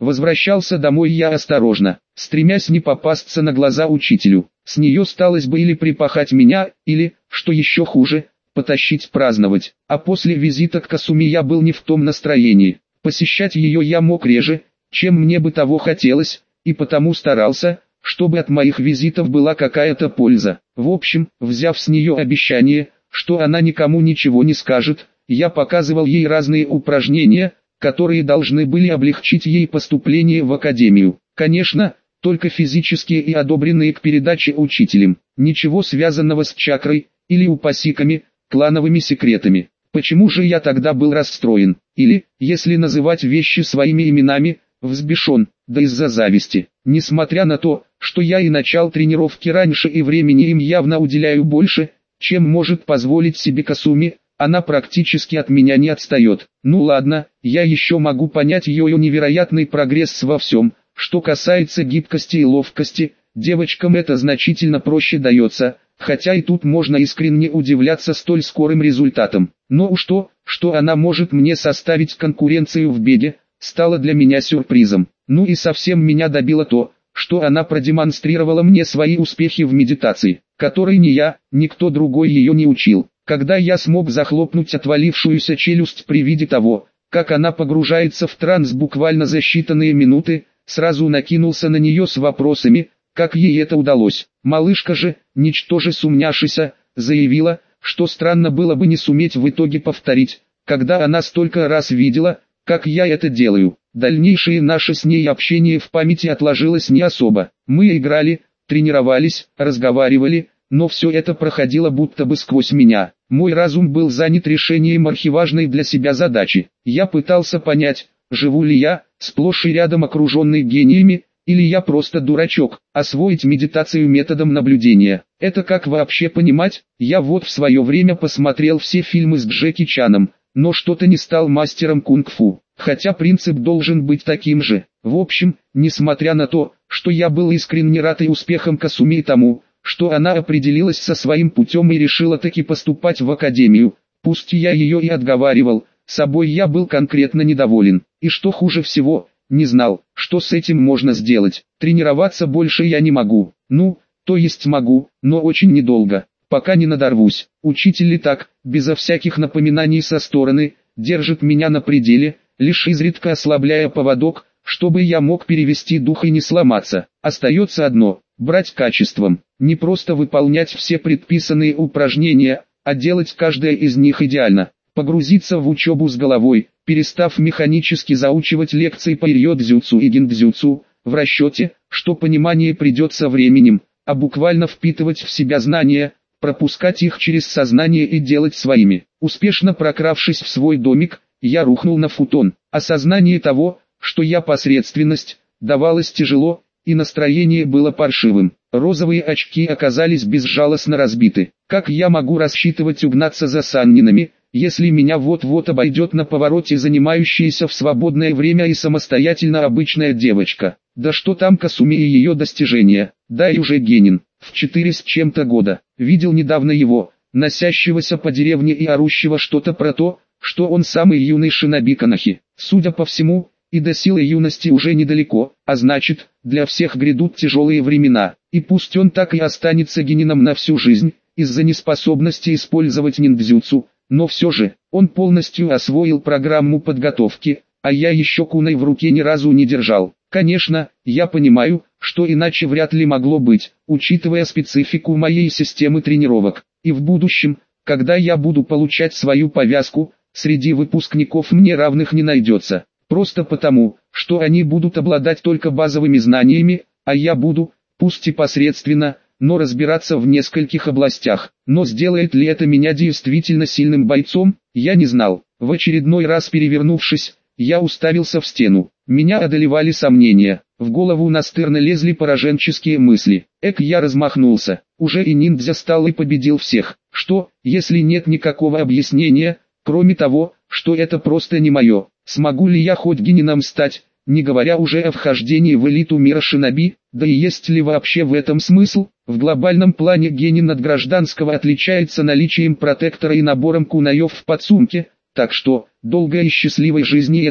Возвращался домой я осторожно, стремясь не попасться на глаза учителю. С нее сталось бы или припахать меня, или, что еще хуже, потащить праздновать. А после визита к Касуми я был не в том настроении. Посещать ее я мог реже, чем мне бы того хотелось, и потому старался, чтобы от моих визитов была какая-то польза. В общем, взяв с нее обещание, что она никому ничего не скажет, я показывал ей разные упражнения, которые должны были облегчить ей поступление в академию. Конечно, только физические и одобренные к передаче учителем. Ничего связанного с чакрой, или упасиками, клановыми секретами. Почему же я тогда был расстроен? Или, если называть вещи своими именами, взбешен, да из-за зависти. Несмотря на то, что я и начал тренировки раньше и времени им явно уделяю больше, чем может позволить себе Касуми, она практически от меня не отстает. Ну ладно, я еще могу понять ее невероятный прогресс во всем, что касается гибкости и ловкости, девочкам это значительно проще дается, хотя и тут можно искренне удивляться столь скорым результатам. Но уж то, что она может мне составить конкуренцию в беге, стало для меня сюрпризом. Ну и совсем меня добило то, что она продемонстрировала мне свои успехи в медитации, которой ни я, никто другой ее не учил. Когда я смог захлопнуть отвалившуюся челюсть при виде того, как она погружается в транс буквально за считанные минуты, сразу накинулся на нее с вопросами, как ей это удалось. Малышка же, ничтоже сумняшися, заявила, что странно было бы не суметь в итоге повторить, когда она столько раз видела, как я это делаю. Дальнейшее наше с ней общение в памяти отложилось не особо. Мы играли, тренировались, разговаривали, но все это проходило будто бы сквозь меня. Мой разум был занят решением архиважной для себя задачи. Я пытался понять, живу ли я, сплошь и рядом окруженный гениями, или я просто дурачок. Освоить медитацию методом наблюдения. Это как вообще понимать? Я вот в свое время посмотрел все фильмы с Джеки Чаном, но что-то не стал мастером кунг-фу. Хотя принцип должен быть таким же. В общем, несмотря на то, что я был искренне рад и успехам Касуми и тому, что она определилась со своим путем и решила таки поступать в академию, пусть я ее и отговаривал, собой я был конкретно недоволен. И что хуже всего, не знал, что с этим можно сделать. Тренироваться больше я не могу. Ну, то есть могу, но очень недолго, пока не надорвусь. Учитель и так, безо всяких напоминаний со стороны, держит меня на пределе, лишь изредка ослабляя поводок, чтобы я мог перевести дух и не сломаться. Остается одно – брать качеством, не просто выполнять все предписанные упражнения, а делать каждое из них идеально. Погрузиться в учебу с головой, перестав механически заучивать лекции по рьё-дзюцу и гиндзюцу, в расчете, что понимание придет со временем, а буквально впитывать в себя знания, пропускать их через сознание и делать своими. Успешно прокравшись в свой домик, я рухнул на футон. Осознание того, что я посредственность, давалось тяжело, и настроение было паршивым. Розовые очки оказались безжалостно разбиты. Как я могу рассчитывать угнаться за Саннинами, если меня вот-вот обойдет на повороте занимающаяся в свободное время и самостоятельно обычная девочка? Да что там Касуми и ее достижения, да и уже Генин, в 4 с чем-то года. Видел недавно его, носящегося по деревне и орущего что-то про то, что он самый юный шиноби Канахи. Судя по всему, и до силы юности уже недалеко, а значит, для всех грядут тяжелые времена. И пусть он так и останется генином на всю жизнь, из-за неспособности использовать ниндзюцу, но все же, он полностью освоил программу подготовки, а я еще куной в руке ни разу не держал. Конечно, я понимаю, что иначе вряд ли могло быть, учитывая специфику моей системы тренировок. И в будущем, когда я буду получать свою повязку, среди выпускников мне равных не найдется. Просто потому, что они будут обладать только базовыми знаниями, а я буду, пусть и посредственно, но разбираться в нескольких областях. Но сделает ли это меня действительно сильным бойцом, я не знал. В очередной раз перевернувшись, я уставился в стену. Меня одолевали сомнения. В голову настырно лезли пораженческие мысли. Я размахнулся. Уже и ниндзя стал и победил всех. Что, если нет никакого объяснения, кроме того, что это просто не мое? Смогу ли я хоть генином стать, не говоря уже о вхождении в элиту мира шиноби? Да и есть ли вообще в этом смысл? В глобальном плане генин от гражданского отличается наличием протектора и набором кунаев в подсумке, так что, долгой и счастливой жизни это,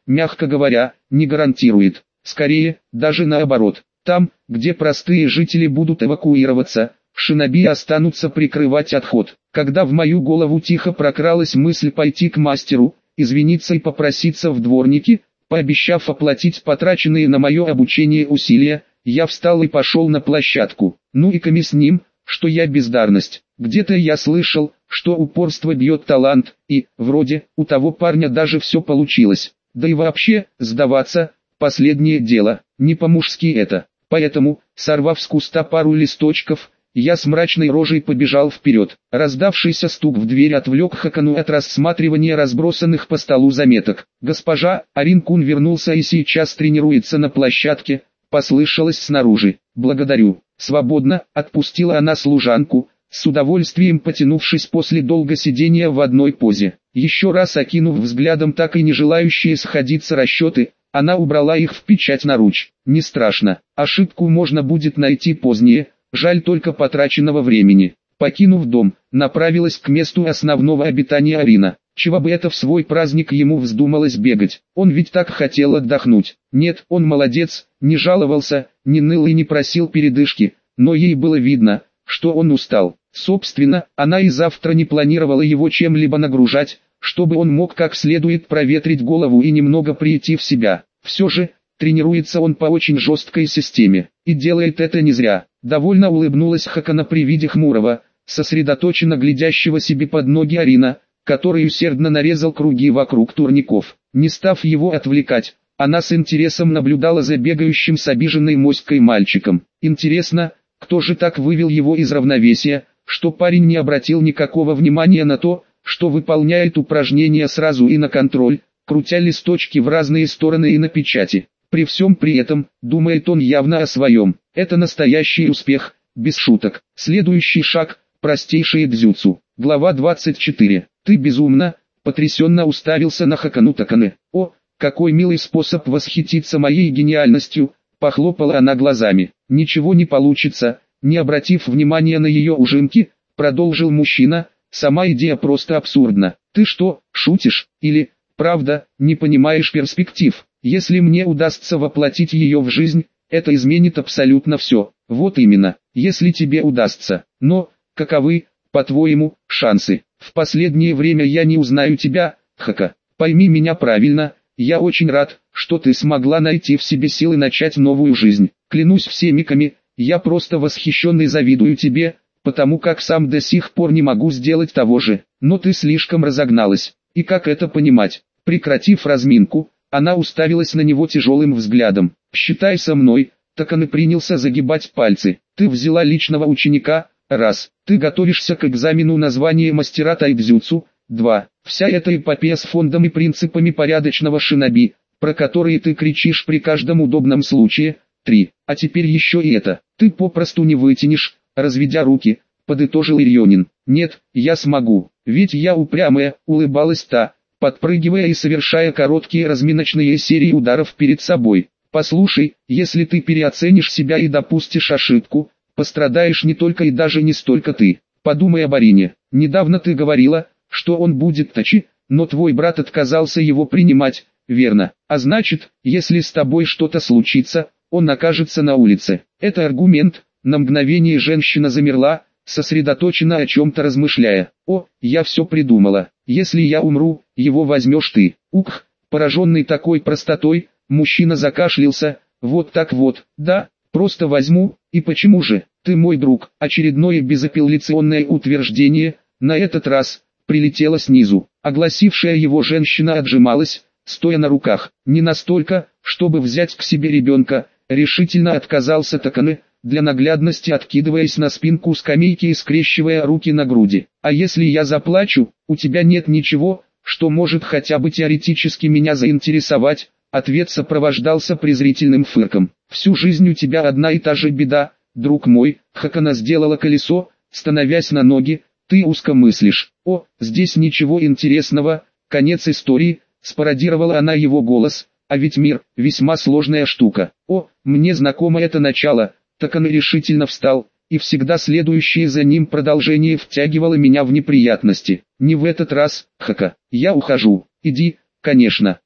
мягко говоря, не гарантирует. Скорее, даже наоборот. Там, где простые жители будут эвакуироваться, шиноби останутся прикрывать отход. Когда в мою голову тихо прокралась мысль пойти к мастеру, извиниться и попроситься в дворники, пообещав оплатить потраченные на мое обучение усилия, я встал и пошел на площадку. Ну и коми с ним, что я бездарность. Где-то я слышал, что упорство бьет талант, и, вроде, у того парня даже все получилось. Да и вообще, сдаваться – последнее дело, не по-мужски это. Поэтому, сорвав с куста пару листочков, я с мрачной рожей побежал вперед. Раздавшийся стук в дверь отвлек Хакану от рассматривания разбросанных по столу заметок. «Госпожа, Арин-кун вернулся и сейчас тренируется на площадке», послышалось снаружи. «Благодарю». Свободно, отпустила она служанку, с удовольствием потянувшись после долго сидения в одной позе. Еще раз окинув взглядом так и не желающие сходиться расчеты, она убрала их в печать наруч. «Не страшно, ошибку можно будет найти позднее, жаль только потраченного времени». Покинув дом, направилась к месту основного обитания Арина. Чего бы это в свой праздник ему вздумалось бегать, он ведь так хотел отдохнуть. Нет, он молодец, не жаловался, не ныл и не просил передышки, но ей было видно, что он устал. Собственно, она и завтра не планировала его чем-либо нагружать, чтобы он мог как следует проветрить голову и немного прийти в себя. Все же, тренируется он по очень жесткой системе, и делает это не зря. Довольно улыбнулась Хакана при виде хмурого, сосредоточенно глядящего себе под ноги Арина, который усердно нарезал круги вокруг турников. Не став его отвлекать, она с интересом наблюдала за бегающим с обиженной моськой мальчиком. Интересно, кто же так вывел его из равновесия, что парень не обратил никакого внимания на то, что выполняет упражнения сразу и на контроль, крутя листочки в разные стороны и на печати. При всем при этом, думает он явно о своем. Это настоящий успех, без шуток. Следующий шаг – простейшие дзюцу. Глава 24. «Ты безумно», – потрясенно уставился на Хакану Такане. «О, какой милый способ восхититься моей гениальностью», – похлопала она глазами. «Ничего не получится», – не обратив внимания на ее ужимки, продолжил мужчина, «сама идея просто абсурдна. Ты что, шутишь, или, правда, не понимаешь перспектив? Если мне удастся воплотить ее в жизнь, это изменит абсолютно все». «Вот именно, если тебе удастся. Но, каковы, по-твоему, шансы? В последнее время я не узнаю тебя, Хака. Пойми меня правильно, я очень рад, что ты смогла найти в себе силы начать новую жизнь. Клянусь всеми ками, я просто восхищен и завидую тебе, потому как сам до сих пор не могу сделать того же. Но ты слишком разогналась. И как это понимать?» Прекратив разминку, она уставилась на него тяжелым взглядом. «Считай со мной», так он и принялся загибать пальцы. «Ты взяла личного ученика, раз. Ты готовишься к экзамену на звание мастера тайцзюцу, 2. Вся эта эпопея с фондом и принципами порядочного шиноби, про которые ты кричишь при каждом удобном случае, 3. А теперь еще и это. Ты попросту не вытянешь», разведя руки, подытожил Ирьонин. «Нет, я смогу, ведь я упрямая», улыбалась та, подпрыгивая и совершая короткие разминочные серии ударов перед собой. «Послушай, если ты переоценишь себя и допустишь ошибку, пострадаешь не только и даже не столько ты. Подумай об Арине. Недавно ты говорила, что он будет тачи, но твой брат отказался его принимать, верно? А значит, если с тобой что-то случится, он окажется на улице». Это аргумент. На мгновение женщина замерла, сосредоточенно о чем-то размышляя. «О, я все придумала. Если я умру, его возьмешь ты». Ух, пораженный такой простотой, мужчина закашлялся. «Вот так вот, да, просто возьму, и почему же, ты мой друг». Очередное безапелляционное утверждение, на этот раз, прилетело снизу. Огласившая его женщина отжималась, стоя на руках. «Не настолько, чтобы взять к себе ребенка», решительно отказался Такане, для наглядности откидываясь на спинку скамейки и скрещивая руки на груди. «А если я заплачу, у тебя нет ничего, что может хотя бы теоретически меня заинтересовать?» Ответ сопровождался презрительным фырком. «Всю жизнь у тебя одна и та же беда, друг мой». Хакана сделала колесо, становясь на ноги. «Ты узко мыслишь. О, здесь ничего интересного, конец истории», спародировала она его голос. «А ведь мир, весьма сложная штука. О, мне знакомо это начало». Так он решительно встал, и всегда следующее за ним продолжение втягивало меня в неприятности. «Не в этот раз, Хака, я ухожу». «Иди, конечно,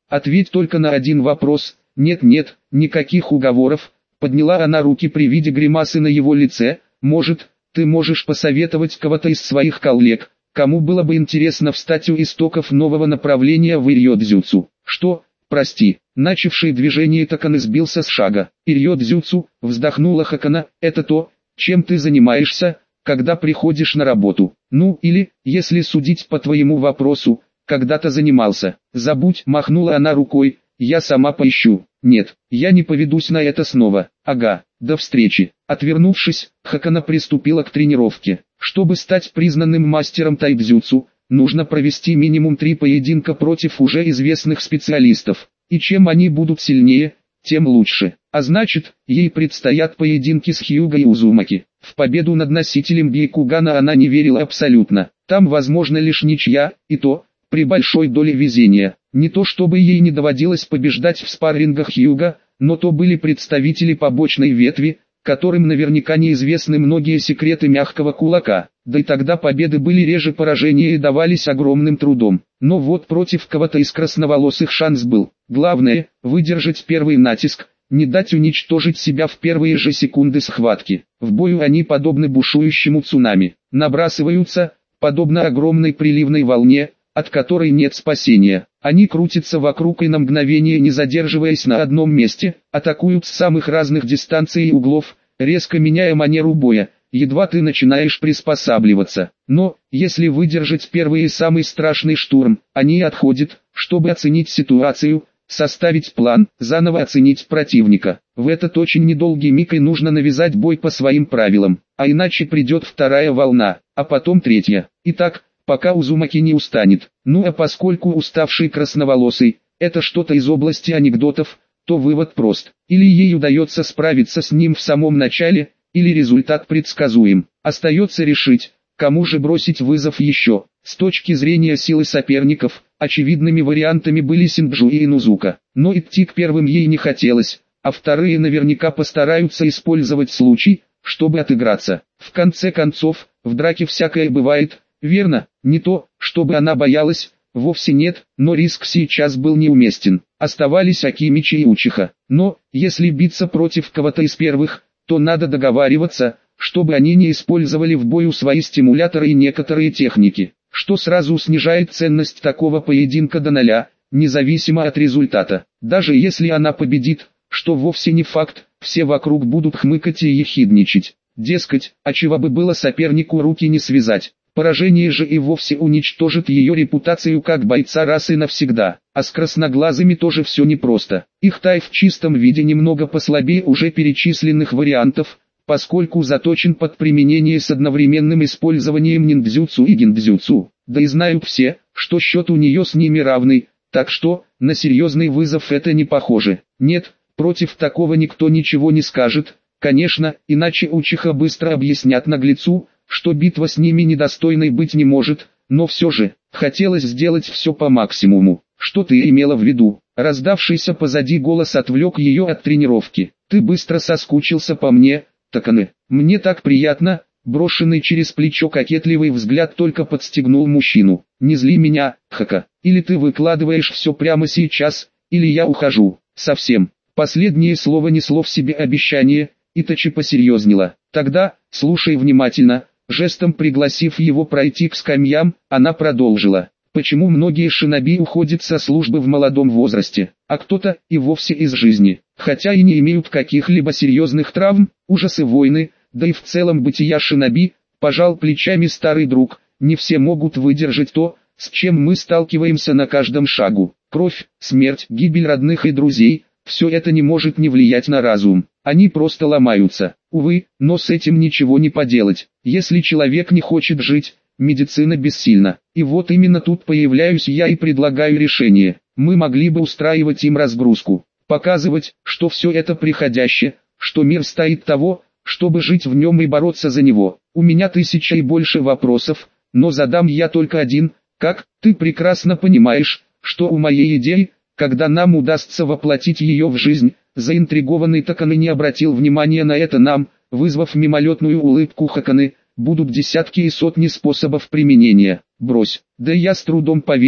Ответь только на один вопрос. Нет, никаких уговоров. Подняла она руки при виде гримасы на его лице. Может, ты можешь посоветовать кого-то из своих коллег, кому было бы интересно встать у истоков нового направления в ирьё-дзюцу. Что? Прости. Начавший движение Таканы сбился с шага. Ирьё-дзюцу, вздохнула Хакана, это то, чем ты занимаешься, когда приходишь на работу. Ну или, если судить по твоему вопросу, когда-то занимался. Забудь, махнула она рукой, я сама поищу. Нет, я не поведусь на это снова. Ага, до встречи. Отвернувшись, Хакана приступила к тренировке. Чтобы стать признанным мастером тайцзюцу, нужно провести минимум 3 поединка против уже известных специалистов. И чем они будут сильнее, тем лучше. А значит, ей предстоят поединки с Хьюго и Узумаки. В победу над носителем Бейкугана она не верила абсолютно. Там возможно лишь ничья, и то, при большой доле везения. Не то чтобы ей не доводилось побеждать в спаррингах Хьюго, но то были представители побочной ветви, которым наверняка неизвестны многие секреты мягкого кулака. Да и тогда победы были реже поражения и давались огромным трудом. Но вот против кого-то из красноволосых шанс был. Главное, выдержать первый натиск, не дать уничтожить себя в первые же секунды схватки. В бою они подобны бушующему цунами. Набрасываются, подобно огромной приливной волне, от которой нет спасения. Они крутятся вокруг и на мгновение не задерживаясь на одном месте, атакуют с самых разных дистанций и углов, резко меняя манеру боя. Едва ты начинаешь приспосабливаться. Но, если выдержать первый и самый страшный штурм, они отходят, чтобы оценить ситуацию, составить план, заново оценить противника. В этот очень недолгий миг и нужно навязать бой по своим правилам, а иначе придет вторая волна, а потом третья. Итак, пока Узумаки не устанет. Ну а поскольку уставший красноволосый, это что-то из области анекдотов, то вывод прост. Или ей удается справиться с ним в самом начале, или результат предсказуем. Остается решить, кому же бросить вызов еще. С точки зрения силы соперников, очевидными вариантами были Синджу и Инузука. Но идти к первым ей не хотелось, а вторые наверняка постараются использовать случай, чтобы отыграться. В конце концов, в драке всякое бывает, верно? Не то, чтобы она боялась, вовсе нет, но риск сейчас был неуместен. Оставались Акимичи и Учиха. Но, если биться против кого-то из первых, то надо договариваться, чтобы они не использовали в бою свои стимуляторы и некоторые техники, что сразу снижает ценность такого поединка до 0, независимо от результата. Даже если она победит, что вовсе не факт, все вокруг будут хмыкать и ехидничать. Дескать, а чего бы было сопернику руки не связать. Поражение же и вовсе уничтожит ее репутацию как бойца раз и навсегда. А с красноглазыми тоже все непросто. Их тай в чистом виде немного послабее уже перечисленных вариантов, поскольку заточен под применение с одновременным использованием ниндзюцу и гиндзюцу. Да и знают все, что счет у нее с ними равный, так что, на серьезный вызов это не похоже. Нет, против такого никто ничего не скажет, конечно, иначе Учиха быстро объяснят наглецу, что битва с ними недостойной быть не может, но все же, хотелось сделать все по максимуму. Что ты имела в виду? Раздавшийся позади голос отвлек ее от тренировки. Ты быстро соскучился по мне, Таканы. Мне так приятно. Брошенный через плечо кокетливый взгляд только подстегнул мужчину. Не зли меня, Хака. Или ты выкладываешь все прямо сейчас, или я ухожу. Совсем. Последнее слово несло в себе обещание, Итачи посерьезнела. Тогда, слушай внимательно. Жестом пригласив его пройти к скамьям, она продолжила. Почему многие шиноби уходят со службы в молодом возрасте, а кто-то и вовсе из жизни, хотя и не имеют каких-либо серьезных травм, ужасы войны, да и в целом бытия шиноби, пожал плечами старый друг, не все могут выдержать то, с чем мы сталкиваемся на каждом шагу. Кровь, смерть, гибель родных и друзей, все это не может не влиять на разум. Они просто ломаются. Увы, но с этим ничего не поделать. Если человек не хочет жить, медицина бессильна. И вот именно тут появляюсь я и предлагаю решение. Мы могли бы устраивать им разгрузку. Показывать, что все это приходящее, что мир стоит того, чтобы жить в нем и бороться за него. У меня 1000 и больше вопросов, но задам я только один. Как, ты прекрасно понимаешь, что у моей идеи, когда нам удастся воплотить ее в жизнь, заинтригованный Таканы не обратил внимания на это нам, вызвав мимолетную улыбку Хаканы, будут десятки и сотни способов применения. Брось, да я с трудом поверю,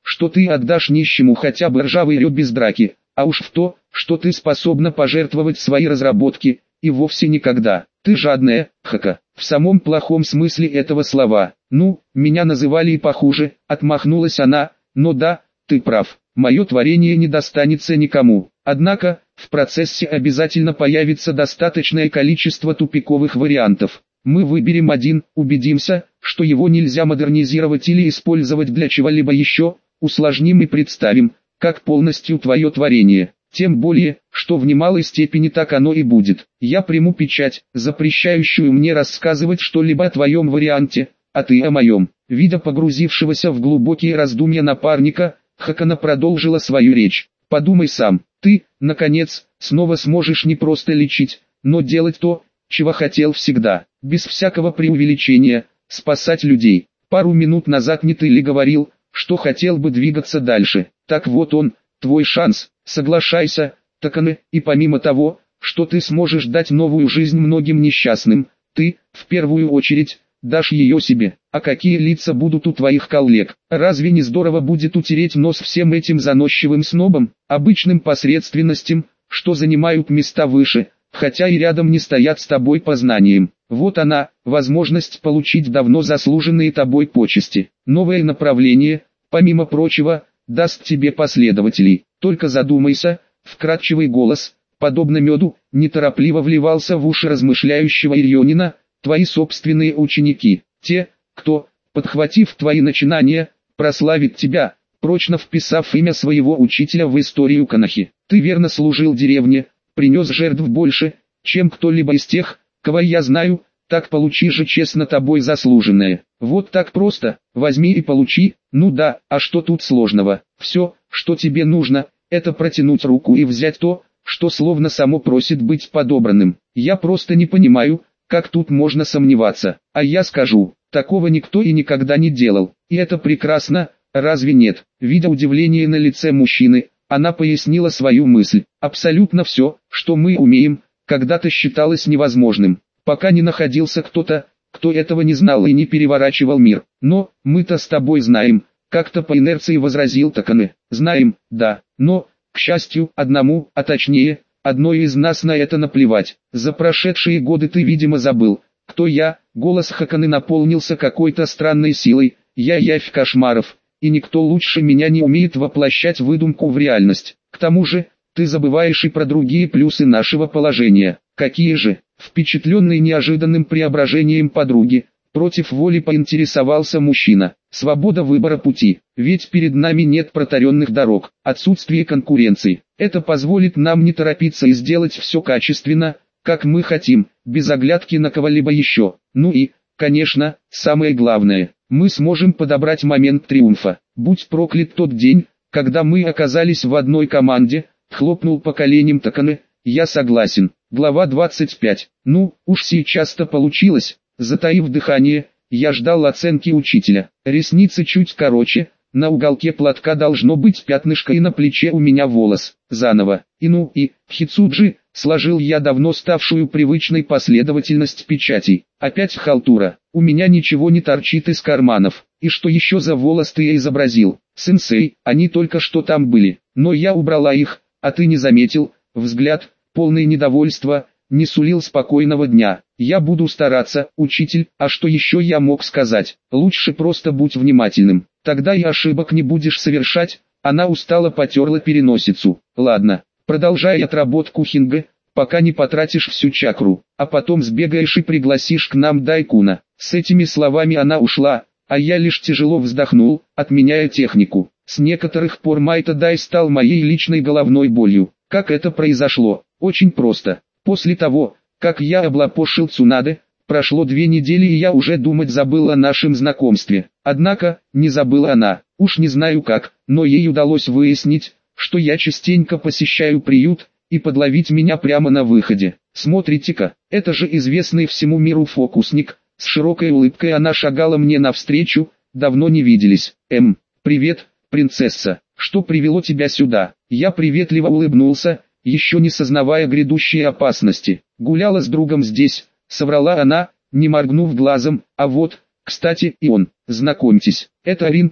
что ты отдашь нищему хотя бы ржавый рёб без драки, а уж в то, что ты способна пожертвовать свои разработки, и вовсе никогда. Ты жадная, хака, в самом плохом смысле этого слова. Ну, меня называли и похуже, отмахнулась она, но да, ты прав, мое творение не достанется никому. Однако, в процессе обязательно появится достаточное количество тупиковых вариантов. Мы выберем один, убедимся, что его нельзя модернизировать или использовать для чего-либо еще, усложним и представим, как полностью твое творение. Тем более, что в немалой степени так оно и будет. Я приму печать, запрещающую мне рассказывать что-либо о твоем варианте, а ты о моем. Видя погрузившегося в глубокие раздумья напарника, Хакана продолжила свою речь. Подумай сам, ты, наконец, снова сможешь не просто лечить, но делать то, чего хотел всегда, без всякого преувеличения, спасать людей. Пару минут назад не ты ли говорил, что хотел бы двигаться дальше? Так вот он, твой шанс, соглашайся, Такане, и помимо того, что ты сможешь дать новую жизнь многим несчастным, ты, в первую очередь, дашь ее себе. А какие лица будут у твоих коллег? Разве не здорово будет утереть нос всем этим заносчивым снобам, обычным посредственностям, что занимают места выше, хотя и рядом не стоят с тобой по знаниям? Вот она, возможность получить давно заслуженные тобой почести. Новое направление, помимо прочего, даст тебе последователей. Только задумайся, вкрадчивый голос, подобно меду, неторопливо вливался в уши размышляющего Ирьонина, твои собственные ученики, те, кто, подхватив твои начинания, прославит тебя, прочно вписав имя своего учителя в историю Канахи. Ты верно служил деревне, принес жертв больше, чем кто-либо из тех, кого я знаю, так получи же честно тобой заслуженное. Вот так просто, возьми и получи, ну да, а что тут сложного? Все, что тебе нужно, это протянуть руку и взять то, что словно само просит быть подобранным. Я просто не понимаю, как тут можно сомневаться. А я скажу, такого никто и никогда не делал. И это прекрасно, разве нет? Видя удивление на лице мужчины, она пояснила свою мысль. Абсолютно все, что мы умеем, когда-то считалось невозможным, пока не находился кто-то, кто этого не знал и не переворачивал мир. Но, мы-то с тобой знаем, как-то по инерции возразил Такане. Знаем, да, но, к счастью, одному, а точнее, одной из нас на это наплевать. За прошедшие годы ты, видимо, забыл, кто я. Голос Хаканы наполнился какой-то странной силой. Я явь кошмаров, и никто лучше меня не умеет воплощать выдумку в реальность. К тому же, ты забываешь и про другие плюсы нашего положения. Какие же? Впечатленный неожиданным преображением подруги, против воли поинтересовался мужчина. Свобода выбора пути, ведь перед нами нет протаренных дорог, отсутствие конкуренции. Это позволит нам не торопиться и сделать все качественно, как мы хотим, без оглядки на кого-либо еще. Ну и, конечно, самое главное, мы сможем подобрать момент триумфа. Будь проклят тот день, когда мы оказались в одной команде, хлопнул по коленям Такане. Я согласен. Глава 25. Ну, уж сейчас-то получилось. Затаив дыхание, я ждал оценки учителя. Ресницы чуть короче, на уголке платка должно быть пятнышко и на плече у меня волос. Заново. И ну и, Хицуджи, сложил я давно ставшую привычной последовательность печатей. Опять халтура. У меня ничего не торчит из карманов. И что еще за волос ты изобразил? Сенсей, они только что там были. Но я убрала их, а ты не заметил. Взгляд, полный недовольства, не сулил спокойного дня. Я буду стараться, учитель, а что еще я мог сказать? Лучше просто будь внимательным, тогда и ошибок не будешь совершать. Она устало потерла переносицу. Ладно, продолжай отработку хинга, пока не потратишь всю чакру, а потом сбегаешь и пригласишь к нам Дайкуна. С этими словами она ушла, а я лишь тяжело вздохнул, отменяя технику. С некоторых пор Майта Дай стал моей личной головной болью. Как это произошло? Очень просто. После того, как я облапошил Цунаде, прошло 2 недели и я уже думать забыл о нашем знакомстве. Однако, не забыла она. Уж не знаю как, но ей удалось выяснить, что я частенько посещаю приют, и подловить меня прямо на выходе. Смотрите-ка, это же известный всему миру фокусник. С широкой улыбкой она шагала мне навстречу. Давно не виделись. Привет, принцесса. Что привело тебя сюда? Я приветливо улыбнулся, еще не сознавая грядущей опасности. Гуляла с другом здесь, соврала она, не моргнув глазом. А вот, кстати, и он. Знакомьтесь, это Рин-кун,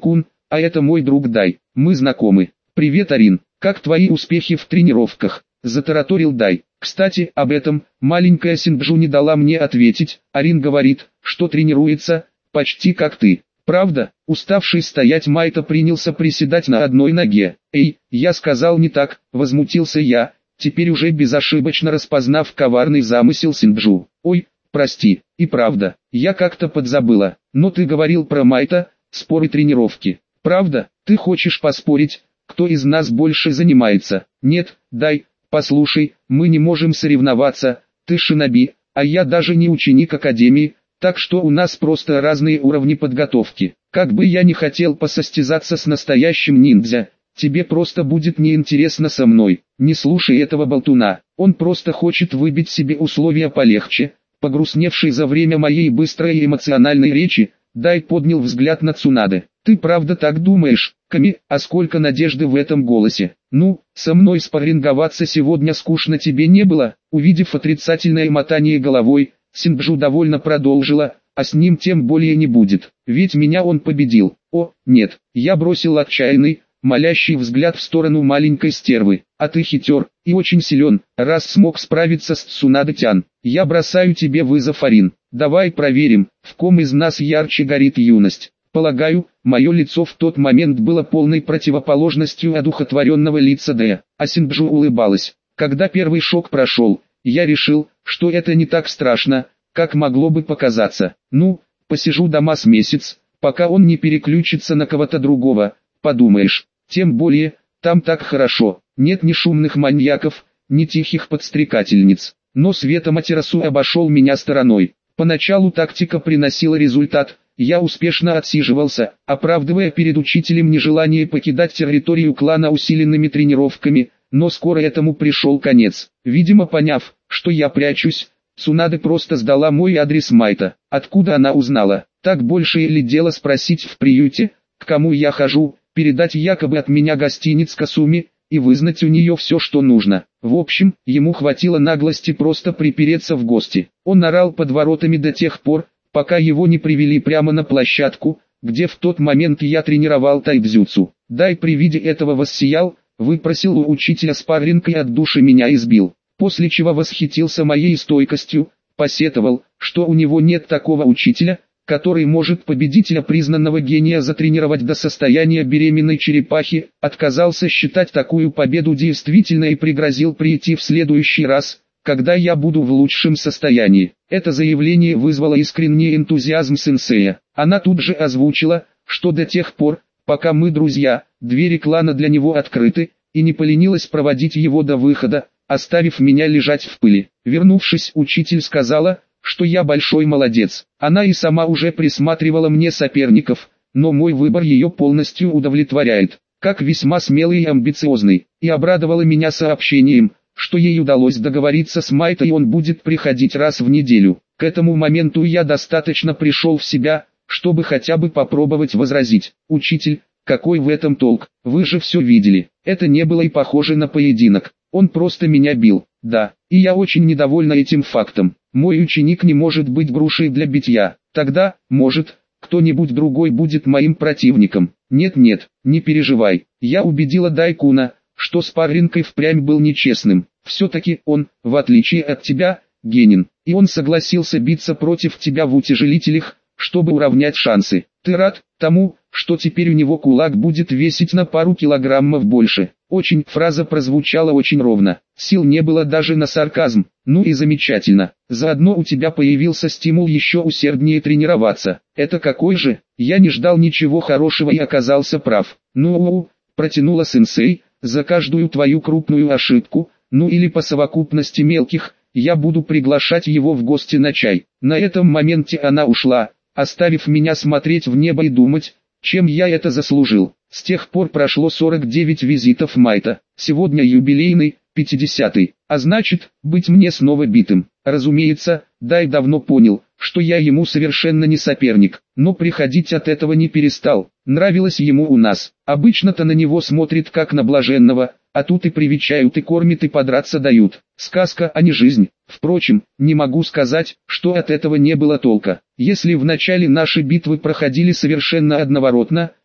а это мой друг Дай, мы знакомы. Привет, Арин, как твои успехи в тренировках? Затараторил Дай. Кстати, об этом, маленькая Синджу не дала мне ответить. Арин говорит, что тренируется, почти как ты. Правда? Уставший стоять Майта принялся приседать на одной ноге. Эй, я сказал не так, возмутился я, теперь уже безошибочно распознав коварный замысел Синджу. Ой, прости, и правда, я как-то подзабыла. Но ты говорил про Майта, споры тренировки. Правда? Ты хочешь поспорить, кто из нас больше занимается? Нет, Дай, послушай, мы не можем соревноваться, ты шиноби, а я даже не ученик академии, так что у нас просто разные уровни подготовки. Как бы я не хотел посостязаться с настоящим ниндзя, тебе просто будет неинтересно со мной. Не слушай этого болтуна, он просто хочет выбить себе условия полегче. Погрустневший за время моей быстрой и эмоциональной речи, Дай поднял взгляд на Цунаде. Ты правда так думаешь, Ками, а сколько надежды в этом голосе? Ну, со мной спарринговаться сегодня скучно тебе не было? Увидев отрицательное мотание головой, Синджу довольно продолжила, а с ним тем более не будет, ведь меня он победил. О, нет, я бросил отчаянный, молящий взгляд в сторону маленькой стервы. А ты хитер, и очень силен, раз смог справиться с Цунаде-тян. Я бросаю тебе вызов, Арин. Давай проверим, в ком из нас ярче горит юность. Полагаю, мое лицо в тот момент было полной противоположностью одухотворенного лица Дэя, а Синджу улыбалась. Когда первый шок прошел, я решил, что это не так страшно, как могло бы показаться. Ну, посижу дома с месяц, пока он не переключится на кого-то другого, подумаешь. Тем более, там так хорошо, нет ни шумных маньяков, ни тихих подстрекательниц. Но Света Матерасу обошел меня стороной. Поначалу тактика приносила результат, я успешно отсиживался, оправдывая перед учителем нежелание покидать территорию клана усиленными тренировками, но скоро этому пришел конец. Видимо, поняв, что я прячусь, Цунаде просто сдала мой адрес Майта. Откуда она узнала? Так большее ли дело спросить в приюте, к кому я хожу, передать якобы от меня гостиниц Касуми, и вызнать у нее все, что нужно. В общем, ему хватило наглости просто припереться в гости. Он орал под воротами до тех пор, пока его не привели прямо на площадку, где в тот момент я тренировал тайцзюцу. Дай при виде этого воссиял, выпросил у учителя спарринг и от души меня избил. После чего восхитился моей стойкостью, посетовал, что у него нет такого учителя, который может победителя признанного гения затренировать до состояния беременной черепахи, отказался считать такую победу действительной и пригрозил прийти в следующий раз, когда я буду в лучшем состоянии. Это заявление вызвало искренний энтузиазм сенсея. Она тут же озвучила, что до тех пор, пока мы друзья, двери клана для него открыты, и не поленилась проводить его до выхода, оставив меня лежать в пыли. Вернувшись, учитель сказала, что я большой молодец. Она и сама уже присматривала мне соперников, но мой выбор ее полностью удовлетворяет, как весьма смелый и амбициозный, и обрадовала меня сообщением, что ей удалось договориться с Майто и он будет приходить раз в неделю. К этому моменту я достаточно пришел в себя, чтобы хотя бы попробовать возразить. Учитель, какой в этом толк, вы же все видели, это не было и похоже на поединок, он просто меня бил, да, и я очень недовольна этим фактом. Мой ученик не может быть грушей для битья, тогда, может, кто-нибудь другой будет моим противником. Нет-нет, не переживай, я убедила Дайкуна, что спарринг и впрямь был нечестным. Все-таки он, в отличие от тебя, генин, и он согласился биться против тебя в утяжелителях, чтобы уравнять шансы. Ты рад тому, что теперь у него кулак будет весить на пару килограммов больше? Очень, фраза прозвучала очень ровно, сил не было даже на сарказм. Ну и замечательно, заодно у тебя появился стимул еще усерднее тренироваться. Это какой же? Я не ждал ничего хорошего и оказался прав. Ну, протянула сенсей, за каждую твою крупную ошибку, ну или по совокупности мелких, я буду приглашать его в гости на чай. На этом моменте она ушла, оставив меня смотреть в небо и думать, чем я это заслужил. С тех пор прошло 49 визитов Майта, сегодня юбилейный, 50-й, а значит, быть мне снова битым. Разумеется, Дай давно понял, что я ему совершенно не соперник, но приходить от этого не перестал. Нравилось ему у нас, обычно-то на него смотрит как на блаженного, а тут и привечают и кормят и подраться дают. Сказка, а не жизнь. Впрочем, не могу сказать, что от этого не было толка. Если в начале наши битвы проходили совершенно одноворотно,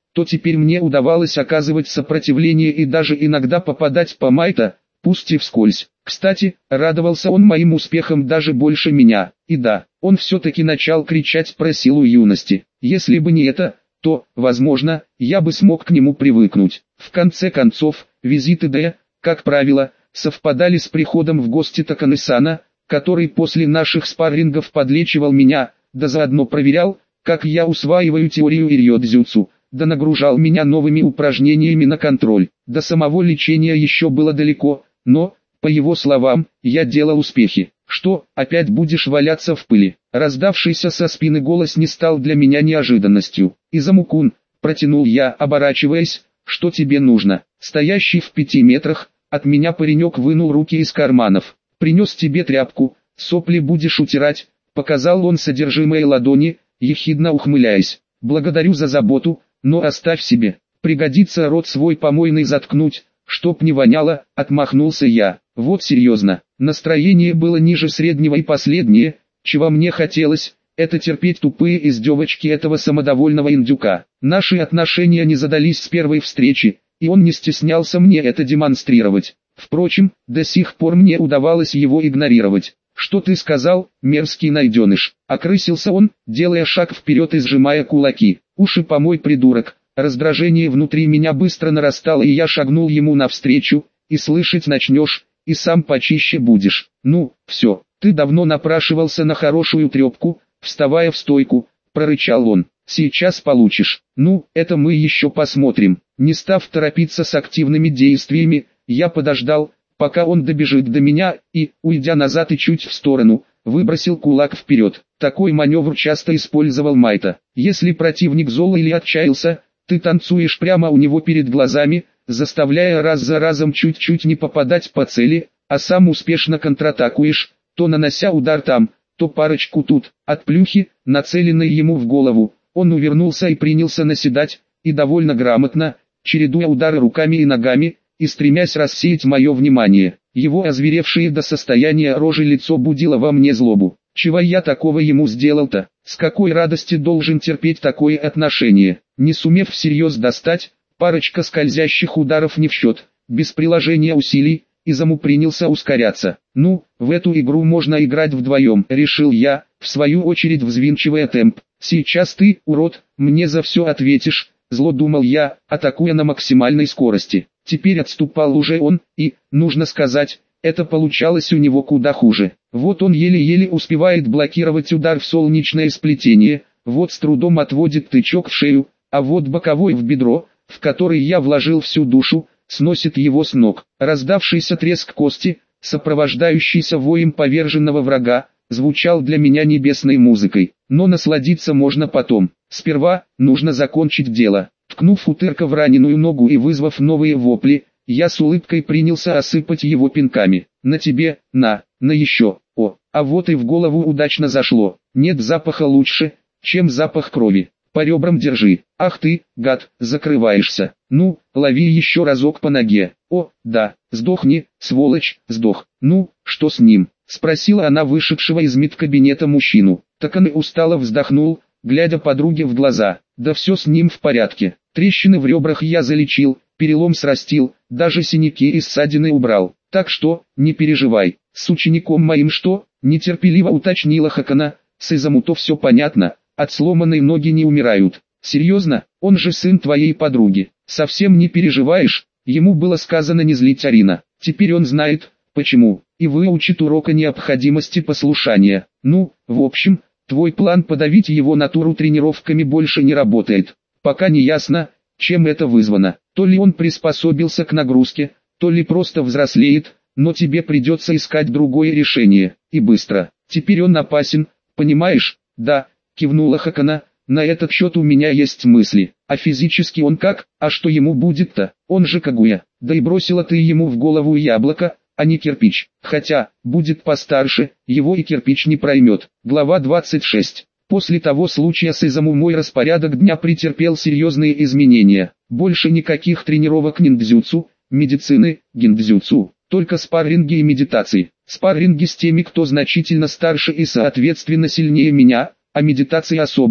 то теперь мне удавалось оказывать сопротивление и даже иногда попадать по Майта, пусть и вскользь. Кстати, радовался он моим успехам даже больше меня. И да, он все-таки начал кричать про силу юности. Если бы не это, то, возможно, я бы смог к нему привыкнуть. В конце концов, визиты Д, как правило, совпадали с приходом в гости Такане-сана, который после наших спаррингов подлечивал меня, да заодно проверял, как я усваиваю теорию ирьё-дзюцу, да нагружал меня новыми упражнениями на контроль. До самого лечения еще было далеко, но, по его словам, я делал успехи. «Что, опять будешь валяться в пыли?» Раздавшийся со спины голос не стал для меня неожиданностью. «Изаму-кун», протянул я, оборачиваясь, «что тебе нужно?» Стоящий в 5 метрах от меня паренек вынул руки из карманов. «Принес тебе тряпку, сопли будешь утирать», показал он содержимое ладони, ехидно ухмыляясь. «Благодарю за заботу, но оставь себе, пригодится рот свой помойный заткнуть, чтоб не воняло», отмахнулся я. Вот серьезно, настроение было ниже среднего и последнее, чего мне хотелось, это терпеть тупые издевочки этого самодовольного индюка. Наши отношения не задались с первой встречи, и он не стеснялся мне это демонстрировать. Впрочем, до сих пор мне удавалось его игнорировать. «Что ты сказал, мерзкий найденыш?» Окрысился он, делая шаг вперед и сжимая кулаки. «Уши помой, придурок». Раздражение внутри меня быстро нарастало, и я шагнул ему навстречу. «И слышать начнешь, и сам почище будешь». «Ну, все, ты давно напрашивался на хорошую трепку», вставая в стойку, прорычал он. «Сейчас получишь». «Ну, это мы еще посмотрим». Не став торопиться с активными действиями, я подождал, пока он добежит до меня, и, уйдя назад и чуть в сторону, выбросил кулак вперед. Такой маневр часто использовал Майта. Если противник зол или отчаялся, ты танцуешь прямо у него перед глазами, заставляя раз за разом чуть-чуть не попадать по цели, а сам успешно контратакуешь, то нанося удар там, то парочку тут. От плюхи, нацеленной ему в голову, он увернулся и принялся наседать, и довольно грамотно, чередуя удары руками и ногами, и стремясь рассеять мое внимание. Его озверевшее до состояния рожи лицо будило во мне злобу. Чего я такого ему сделал-то? С какой радости должен терпеть такое отношение? Не сумев всерьез достать, парочка скользящих ударов не в счет, без приложения усилий, Изаму принялся ускоряться. «Ну, в эту игру можно играть вдвоем», решил я, в свою очередь взвинчивая темп. «Сейчас ты, урод, мне за все ответишь», зло думал я, атакуя на максимальной скорости. Теперь отступал уже он, и, нужно сказать, это получалось у него куда хуже. Вот он еле-еле успевает блокировать удар в солнечное сплетение, вот с трудом отводит тычок в шею, а вот боковой в бедро, в который я вложил всю душу, сносит его с ног. Раздавшийся треск кости, сопровождающийся воем поверженного врага, звучал для меня небесной музыкой. Но насладиться можно потом. Сперва, нужно закончить дело. Ткнув утырка в раненую ногу и вызвав новые вопли, я с улыбкой принялся осыпать его пинками. «На тебе, на еще, о, а вот и в голову удачно зашло. Нет запаха лучше, чем запах крови. По ребрам держи. Ах ты, гад, закрываешься. Ну, лови еще разок по ноге. О, да, сдохни, сволочь, сдох. Ну, что с ним?» Спросила она вышедшего из медкабинета мужчину. Такане устало вздохнул, глядя подруге в глаза. «Да все с ним в порядке. Трещины в ребрах я залечил, перелом срастил, даже синяки и ссадины убрал. Так что, не переживай. С учеником моим что?» Нетерпеливо уточнила Хакана. «С Изаму-то все понятно, от сломанной ноги не умирают. Серьезно, он же сын твоей подруги. Совсем не переживаешь?» Ему было сказано не злить Арина. Теперь он знает, почему, и выучит урока необходимости послушания. Ну, в общем, твой план подавить его натуру тренировками больше не работает. Пока не ясно, чем это вызвано. То ли он приспособился к нагрузке, то ли просто взрослеет, но тебе придется искать другое решение, и быстро. Теперь он опасен, понимаешь? Да, кивнула Хакана, на этот счет у меня есть мысли. А физически он как? А что ему будет-то? Он же Кагуя. Да и бросила ты ему в голову яблоко, а не кирпич. Хотя, будет постарше, его и кирпич не проймет. Глава 26. После того случая с Изаму мой распорядок дня претерпел серьезные изменения. Больше никаких тренировок ниндзюцу, медицины, гиндзюцу, только спарринги и медитации. Спарринги с теми, кто значительно старше и соответственно сильнее меня, а медитации особые.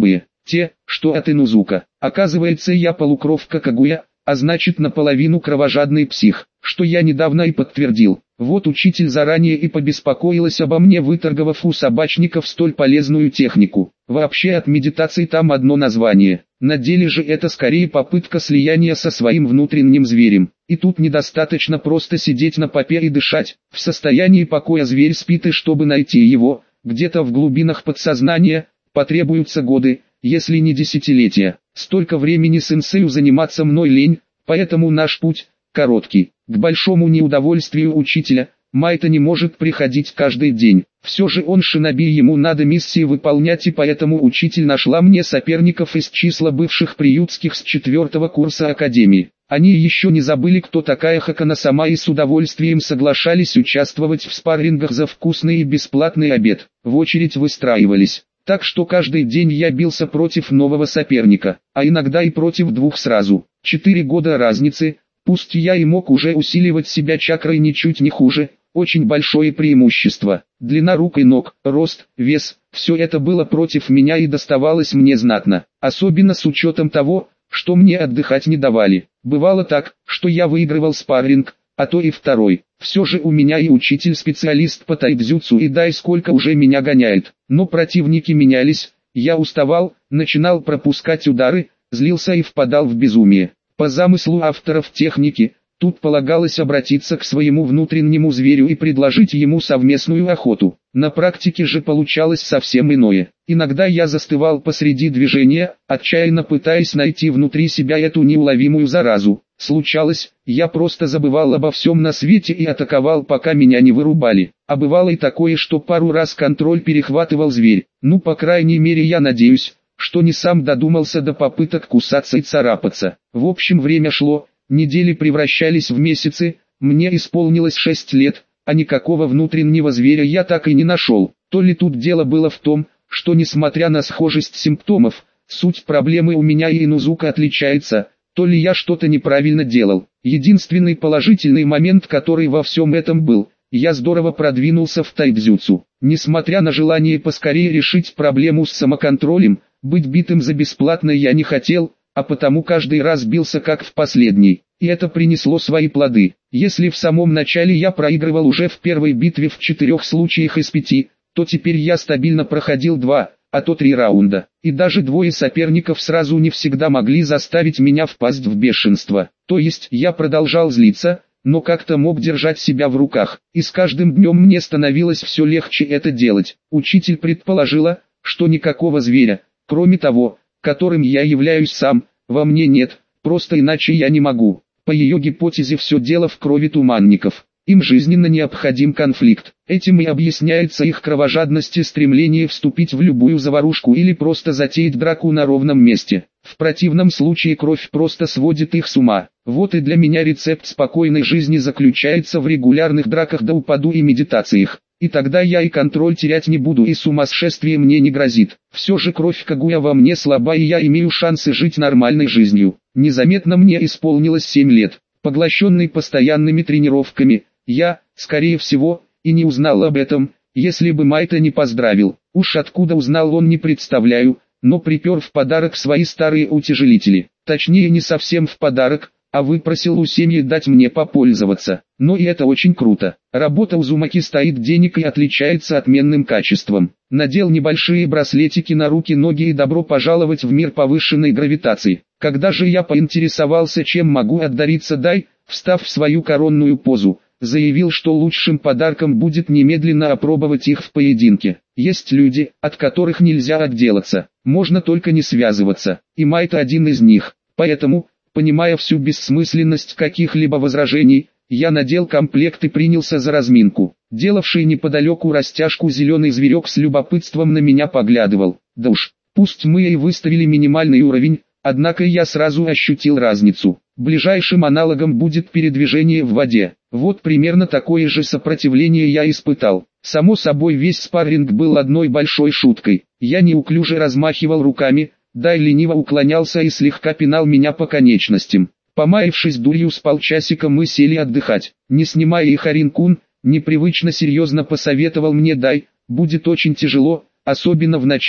те, что от Инузука. Оказывается, я полукровка Кагуя, а значит наполовину кровожадный псих, что я недавно и подтвердил. Вот учитель заранее и побеспокоилась обо мне, выторговав у собачников столь полезную технику. Вообще от медитации там одно название. На деле же это скорее попытка слияния со своим внутренним зверем. И тут недостаточно просто сидеть на попе и дышать. В состоянии покоя зверь спит, и чтобы найти его, где-то в глубинах подсознания, потребуются годы, если не десятилетия. Столько времени сенсею заниматься мной лень, поэтому наш путь короткий. К большому неудовольствию учителя, Майта не может приходить каждый день. Все же он шиноби, ему надо миссии выполнять, и поэтому учитель нашла мне соперников из числа бывших приютских с 4-го курса академии. Они еще не забыли, кто такая Хакана сама, и с удовольствием соглашались участвовать в спаррингах за вкусный и бесплатный обед. В очередь выстраивались. Так что каждый день я бился против нового соперника, а иногда и против двух сразу. 4 года разницы, пусть я и мог уже усиливать себя чакрой ничуть не хуже, очень большое преимущество. Длина рук и ног, рост, вес, все это было против меня и доставалось мне знатно, особенно с учетом того, что мне отдыхать не давали. Бывало так, что я выигрывал спарринг, а то и второй. Все же у меня и учитель специалист по тайцзюцу, и дай сколько уже меня гоняет. Но противники менялись, я уставал, начинал пропускать удары, злился и впадал в безумие. По замыслу авторов техники, тут полагалось обратиться к своему внутреннему зверю и предложить ему совместную охоту. На практике же получалось совсем иное. Иногда я застывал посреди движения, отчаянно пытаясь найти внутри себя эту неуловимую заразу. Случалось, я просто забывал обо всем на свете и атаковал, пока меня не вырубали. А бывало и такое, что пару раз контроль перехватывал зверь. Ну, по крайней мере, я надеюсь, что не сам додумался до попыток кусаться и царапаться. В общем, время шло, недели превращались в месяцы, мне исполнилось 6 лет, а никакого внутреннего зверя я так и не нашел. То ли тут дело было в том, что несмотря на схожесть симптомов, суть проблемы у меня и Инузука отличается, то ли я что-то неправильно делал. Единственный положительный момент, который во всем этом был, я здорово продвинулся в тайцзюцу. Несмотря на желание поскорее решить проблему с самоконтролем, быть битым за бесплатно я не хотел, а потому каждый раз бился как в последний. И это принесло свои плоды. Если в самом начале я проигрывал уже в первой битве в 4 случаях из 5, то теперь я стабильно проходил 2, а то 3 раунда. И даже 2 соперников сразу не всегда могли заставить меня впасть в бешенство. То есть я продолжал злиться, но как-то мог держать себя в руках. И с каждым днем мне становилось все легче это делать. Учитель предположила, что никакого зверя, кроме того, которым я являюсь сам, во мне нет, просто иначе я не могу. По ее гипотезе все дело в крови туманников. Им жизненно необходим конфликт. Этим и объясняется их кровожадность и стремление вступить в любую заварушку или просто затеять драку на ровном месте. В противном случае кровь просто сводит их с ума. Вот и для меня рецепт спокойной жизни заключается в регулярных драках до упаду и медитациях. И тогда я и контроль терять не буду, и сумасшествие мне не грозит. Все же кровь Кагуя во мне слаба, и я имею шансы жить нормальной жизнью. Незаметно мне исполнилось 7 лет. Поглощенный постоянными тренировками, я, скорее всего, и не узнал об этом, если бы Майта не поздравил. Уж откуда узнал он, не представляю, но припер в подарок свои старые утяжелители. Точнее, не совсем в подарок, а выпросил у семьи дать мне попользоваться. Но и это очень круто. Работа Узумаки стоит денег и отличается отменным качеством. Надел небольшие браслетики на руки, ноги и добро пожаловать в мир повышенной гравитации. Когда же я поинтересовался, чем могу отдариться Дай, встав в свою коронную позу, заявил, что лучшим подарком будет немедленно опробовать их в поединке. Есть люди, от которых нельзя отделаться, можно только не связываться, и Майта один из них. Поэтому, понимая всю бессмысленность каких-либо возражений, я надел комплект и принялся за разминку. Делавший неподалеку растяжку зеленый зверек с любопытством на меня поглядывал. Да уж, пусть мы и выставили минимальный уровень, однако я сразу ощутил разницу. Ближайшим аналогом будет передвижение в воде. Вот примерно такое же сопротивление я испытал. Само собой, весь спарринг был одной большой шуткой. Я неуклюже размахивал руками, Дай лениво уклонялся и слегка пинал меня по конечностям. Помаявшись дурью с полчасика, мы сели отдыхать. Не снимая их, Арин-кун непривычно серьезно посоветовал мне: Дай, будет очень тяжело, особенно в начале,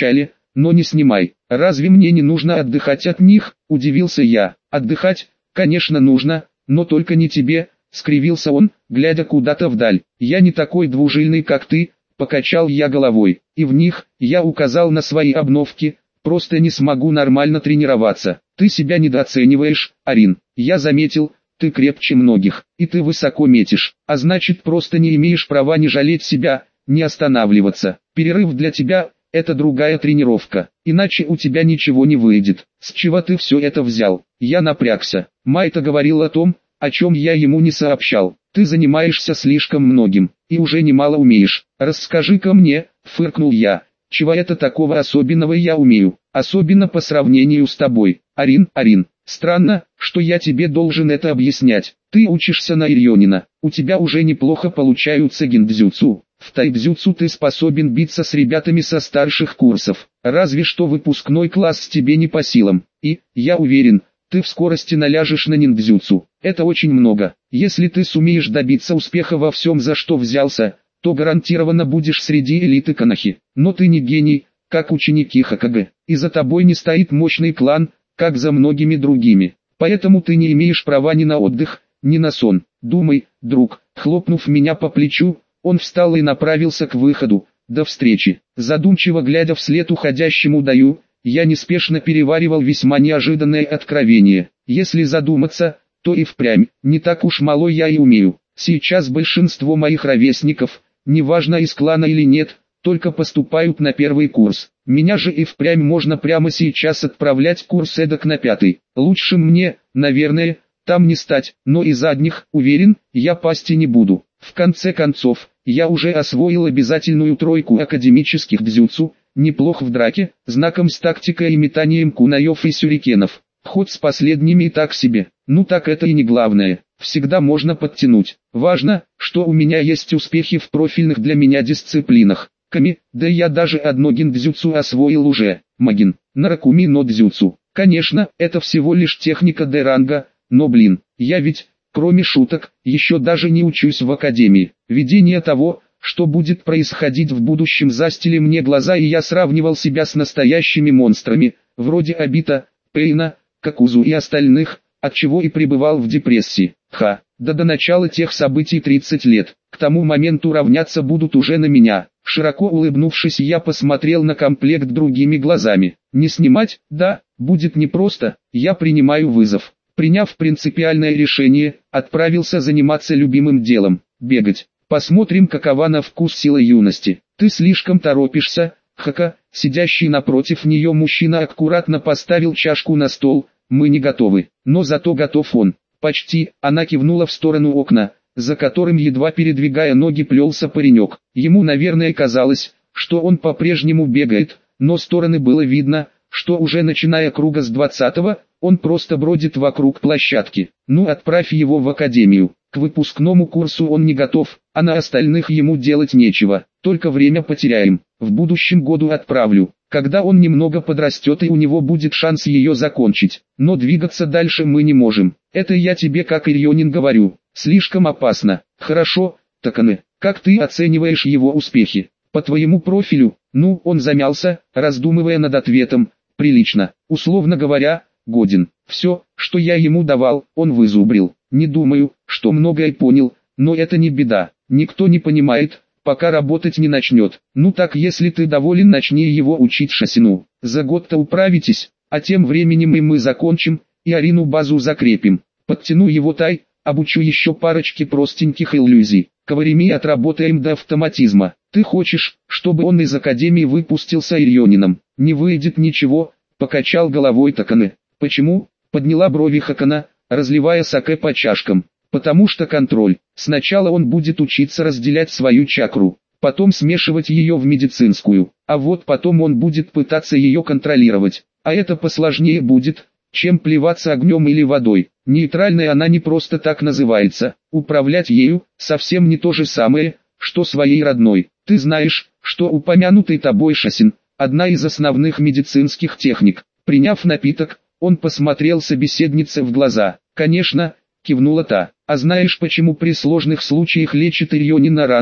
но не снимай. Разве мне не нужно отдыхать от них? Удивился я. Отдыхать, конечно, нужно, но только не тебе, скривился он, глядя куда-то вдаль. Я не такой двужильный, как ты, покачал я головой. И в них, я указал на свои обновки, просто не смогу нормально тренироваться. Ты себя недооцениваешь, Арин. Я заметил, ты крепче многих, и ты высоко метишь, а значит просто не имеешь права не жалеть себя, не останавливаться. Перерыв для тебя – это другая тренировка, иначе у тебя ничего не выйдет. С чего ты все это взял? Я напрягся. Майта говорил о том, о чем я ему не сообщал. Ты занимаешься слишком многим, и уже немало умеешь. Расскажи-ка мне, фыркнул я, чего это такого особенного я умею, особенно по сравнению с тобой. Арин, странно, что я тебе должен это объяснять. Ты учишься на Ирьонина, у тебя уже неплохо получаются гиндзюцу. В тайцзюцу ты способен биться с ребятами со старших курсов, разве что выпускной класс тебе не по силам. И, я уверен, ты в скорости наляжешь на ниндзюцу. Это очень много. Если ты сумеешь добиться успеха во всем, за что взялся, то гарантированно будешь среди элиты Канахи. Но ты не гений, как ученики Хокаге, и за тобой не стоит мощный клан, как за многими другими. Поэтому ты не имеешь права ни на отдых, ни на сон. Думай, друг. Хлопнув меня по плечу, он встал и направился к выходу. До встречи. Задумчиво глядя вслед уходящему Даю, я неспешно переваривал весьма неожиданное откровение. Если задуматься, то и впрямь, не так уж мало я и умею. Сейчас большинство моих ровесников, неважно из клана или нет, только поступают на первый курс. Меня же и впрямь можно прямо сейчас отправлять курс эдак на 5. Лучше мне, наверное, там не стать, но из одних, уверен, я пасти не буду. В конце концов, я уже освоил обязательную тройку академических дзюцу, неплох в драке, знаком с тактикой и метанием кунаев и сюрикенов. Ход с последними и так себе, ну так это и не главное, всегда можно подтянуть. Важно, что у меня есть успехи в профильных для меня дисциплинах. Ками, да я даже одно гиндзюцу освоил уже, Магин, Наракуми но дзюцу. Конечно, это всего лишь техника Д-ранга, но блин, я ведь, кроме шуток, еще даже не учусь в академии. Видение того, что будет происходить в будущем, застили мне глаза, и я сравнивал себя с настоящими монстрами, вроде Обита, Пейна, Какузу и остальных, отчего и пребывал в депрессии. Да до начала тех событий 30 лет, к тому моменту равняться будут уже на меня. Широко улыбнувшись, я посмотрел на комплект другими глазами. Не снимать, да, будет непросто, я принимаю вызов. Приняв принципиальное решение, отправился заниматься любимым делом, бегать. Посмотрим, какова на вкус сила юности. Ты слишком торопишься, Хака. Сидящий напротив нее мужчина аккуратно поставил чашку на стол. Мы не готовы, но зато готов он. Почти, она кивнула в сторону окна, за которым, едва передвигая ноги, плелся паренек. Ему, наверное, казалось, что он по-прежнему бегает, но стороны было видно, что уже начиная круга с 20-го, он просто бродит вокруг площадки. Ну, отправь его в академию. К выпускному курсу он не готов, а на остальных ему делать нечего, только время потеряем. В будущем году отправлю, когда он немного подрастет и у него будет шанс ее закончить. Но двигаться дальше мы не можем. Это я тебе как Ирьонин говорю, слишком опасно. Хорошо, Такане, как ты оцениваешь его успехи? По твоему профилю? Ну, он замялся, раздумывая над ответом. Прилично, условно говоря, годен. Все, что я ему давал, он вызубрил. Не думаю, что многое понял, но это не беда. Никто не понимает, пока работать не начнет. Ну так, если ты доволен, начни его учить шасину. За год-то управитесь, а тем временем и мы закончим, и Арину базу закрепим. Подтяну его тай, обучу еще парочке простеньких иллюзий. Каварими отработаем до автоматизма. Ты хочешь, чтобы он из академии выпустился Ирьонином? Не выйдет ничего, покачал головой Такане. Почему? Подняла брови Хакана, разливая саке по чашкам. Потому что контроль. Сначала он будет учиться разделять свою чакру, потом смешивать ее в медицинскую, а вот потом он будет пытаться ее контролировать. А это посложнее будет, чем плеваться огнем или водой. Нейтральная она не просто так называется. Управлять ею совсем не то же самое, что своей родной. Ты знаешь, что упомянутый тобой шасин – одна из основных медицинских техник. Приняв напиток, он посмотрел собеседнице в глаза. «Конечно», – кивнула та. «А знаешь, почему при сложных случаях лечит Ирьонина ранга,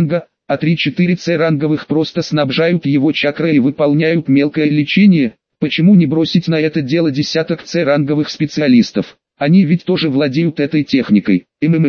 а 3-4 С-ранговых просто снабжают его чакрой и выполняют мелкое лечение. Почему не бросить на это дело десяток С-ранговых специалистов? Они ведь тоже владеют этой техникой.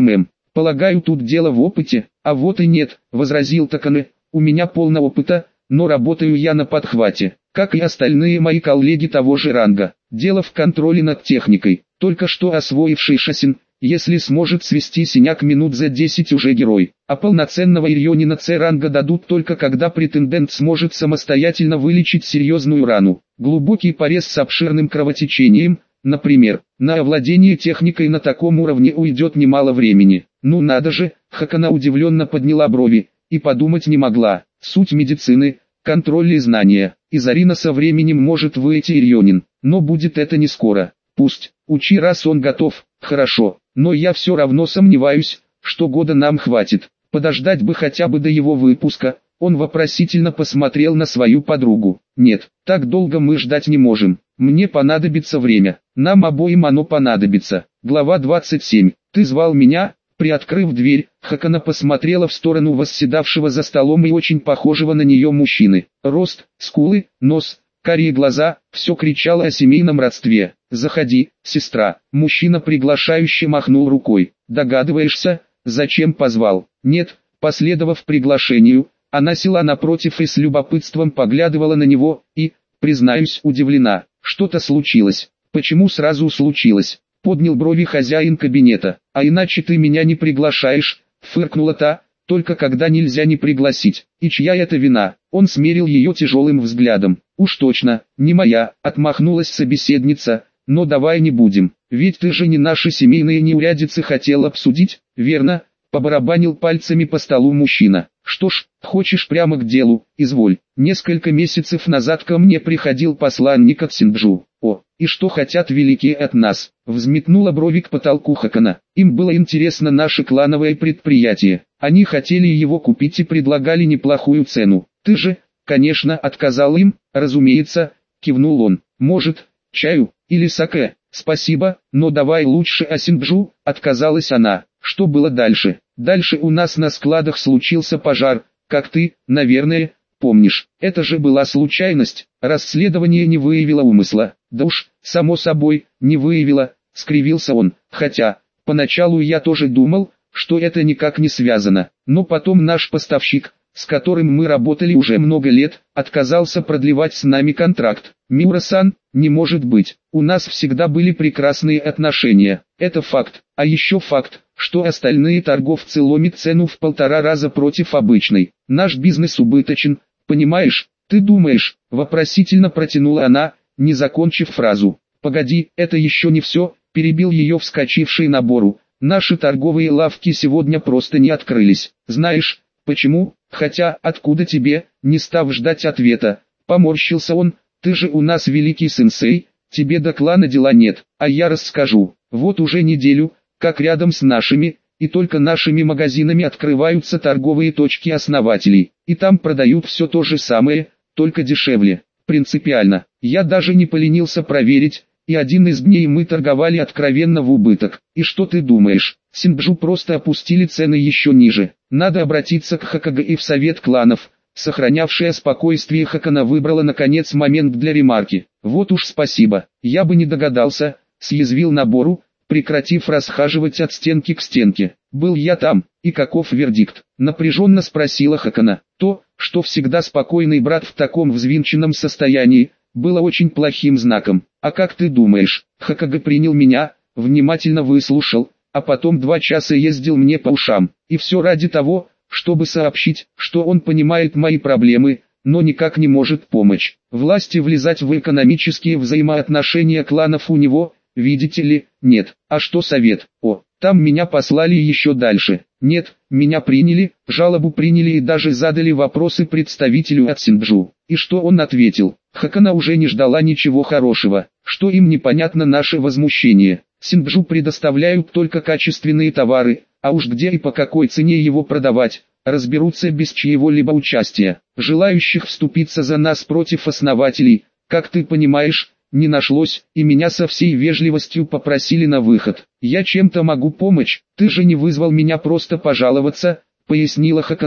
Полагаю, тут дело в опыте, а вот и нет, возразил Такане. У меня полно опыта, но работаю я на подхвате, как и остальные мои коллеги того же ранга. Дело в контроле над техникой. Только что освоивший Шасин, если сможет свести синяк минут за 10 уже герой. А полноценного ирьонина С-ранга дадут только когда претендент сможет самостоятельно вылечить серьезную рану. Глубокий порез с обширным кровотечением, например. На овладение техникой на таком уровне уйдет немало времени. Ну надо же, Хакана удивленно подняла брови, и подумать не могла. Суть медицины, контроль и знания. Из Арина со временем может выйти ирьонин, но будет это не скоро. Пусть, учи, раз он готов, хорошо, но я все равно сомневаюсь, что года нам хватит. Подождать бы хотя бы до его выпуска. Он вопросительно посмотрел на свою подругу. Нет, так долго мы ждать не можем. Мне понадобится время. Нам обоим оно понадобится. Глава 27. Ты звал меня? Приоткрыв дверь, Хакана посмотрела в сторону восседавшего за столом и очень похожего на нее мужчины. Рост, скулы, нос, карие глаза, все кричало о семейном родстве. «Заходи, сестра». Мужчина приглашающе махнул рукой. «Догадываешься, зачем позвал?» «Нет». Последовав приглашению, она села напротив и с любопытством поглядывала на него, и, признаюсь, удивлена. Что-то случилось. Почему сразу случилось? Поднял брови хозяин кабинета. «А иначе ты меня не приглашаешь», фыркнула та, «только когда нельзя не пригласить. И чья это вина?» Он смерил ее тяжелым взглядом. «Уж точно, не моя», отмахнулась собеседница, «но давай не будем, ведь ты же не наши семейные неурядицы хотел обсудить, верно?» Побарабанил пальцами по столу мужчина. «Что ж, хочешь прямо к делу, изволь. Несколько месяцев назад ко мне приходил посланник от Синджу. О, и что хотят великие от нас?» Взметнула брови к потолку Хакана. «Им было интересно наше клановое предприятие. Они хотели его купить и предлагали неплохую цену. Ты же, конечно, отказал им?» «Разумеется», кивнул он. «Может, чаю, или саке?» «Спасибо, но давай лучше о Синджу», отказалась она. «Что было дальше?» «Дальше у нас на складах случился пожар, как ты, наверное, помнишь. Это же была случайность, расследование не выявило умысла». «Да уж, само собой, не выявило», скривился он. «Хотя, поначалу я тоже думал, что это никак не связано. Но потом наш поставщик, с которым мы работали уже много лет, отказался продлевать с нами контракт. Миура-сан, не может быть. У нас всегда были прекрасные отношения. Это факт. А еще факт, что остальные торговцы ломят цену в 1,5 раза против обычной. Наш бизнес убыточен, понимаешь? Ты думаешь?» Вопросительно протянула она, не закончив фразу. «Погоди, это еще не все», перебил ее вскочивший на Бору. «Наши торговые лавки сегодня просто не открылись. Знаешь, почему? Хотя, откуда тебе?» Не став ждать ответа, поморщился он. «Ты же у нас великий сенсей, тебе до клана дела нет, а я расскажу. Вот уже неделю, как рядом с нашими, и только нашими магазинами открываются торговые точки основателей, и там продают все то же самое, только дешевле. Принципиально. Я даже не поленился проверить, и один из дней мы торговали откровенно в убыток. И что ты думаешь? Синджу просто опустили цены еще ниже. Надо обратиться к Хокаге и в совет кланов». Сохранявшая спокойствие Хакана выбрала наконец момент для ремарки. «Вот уж спасибо, я бы не догадался», съязвил Набору, прекратив расхаживать от стенки к стенке. «Был я там, и каков вердикт?» Напряженно спросила Хакана. То, что всегда спокойный брат в таком взвинченном состоянии, было очень плохим знаком. «А как ты думаешь?» Хокаге принял меня, внимательно выслушал, а потом 2 часа ездил мне по ушам. И все ради того, чтобы сообщить, что он понимает мои проблемы, но никак не может помочь. Власти влезать в экономические взаимоотношения кланов у него, видите ли, нет. А что совет? О, там меня послали еще дальше. Нет, меня приняли, жалобу приняли и даже задали вопросы представителю от Синджу. И что он ответил? Хакана уже не ждала ничего хорошего. Что им непонятно наше возмущение. Синджу предоставляют только качественные товары, а уж где и по какой цене его продавать, разберутся без чьего-либо участия. Желающих вступиться за нас против основателей, как ты понимаешь, не нашлось, и меня со всей вежливостью попросили на выход. «Я чем-то могу помочь, ты же не вызвал меня просто пожаловаться», пояснила Хакана,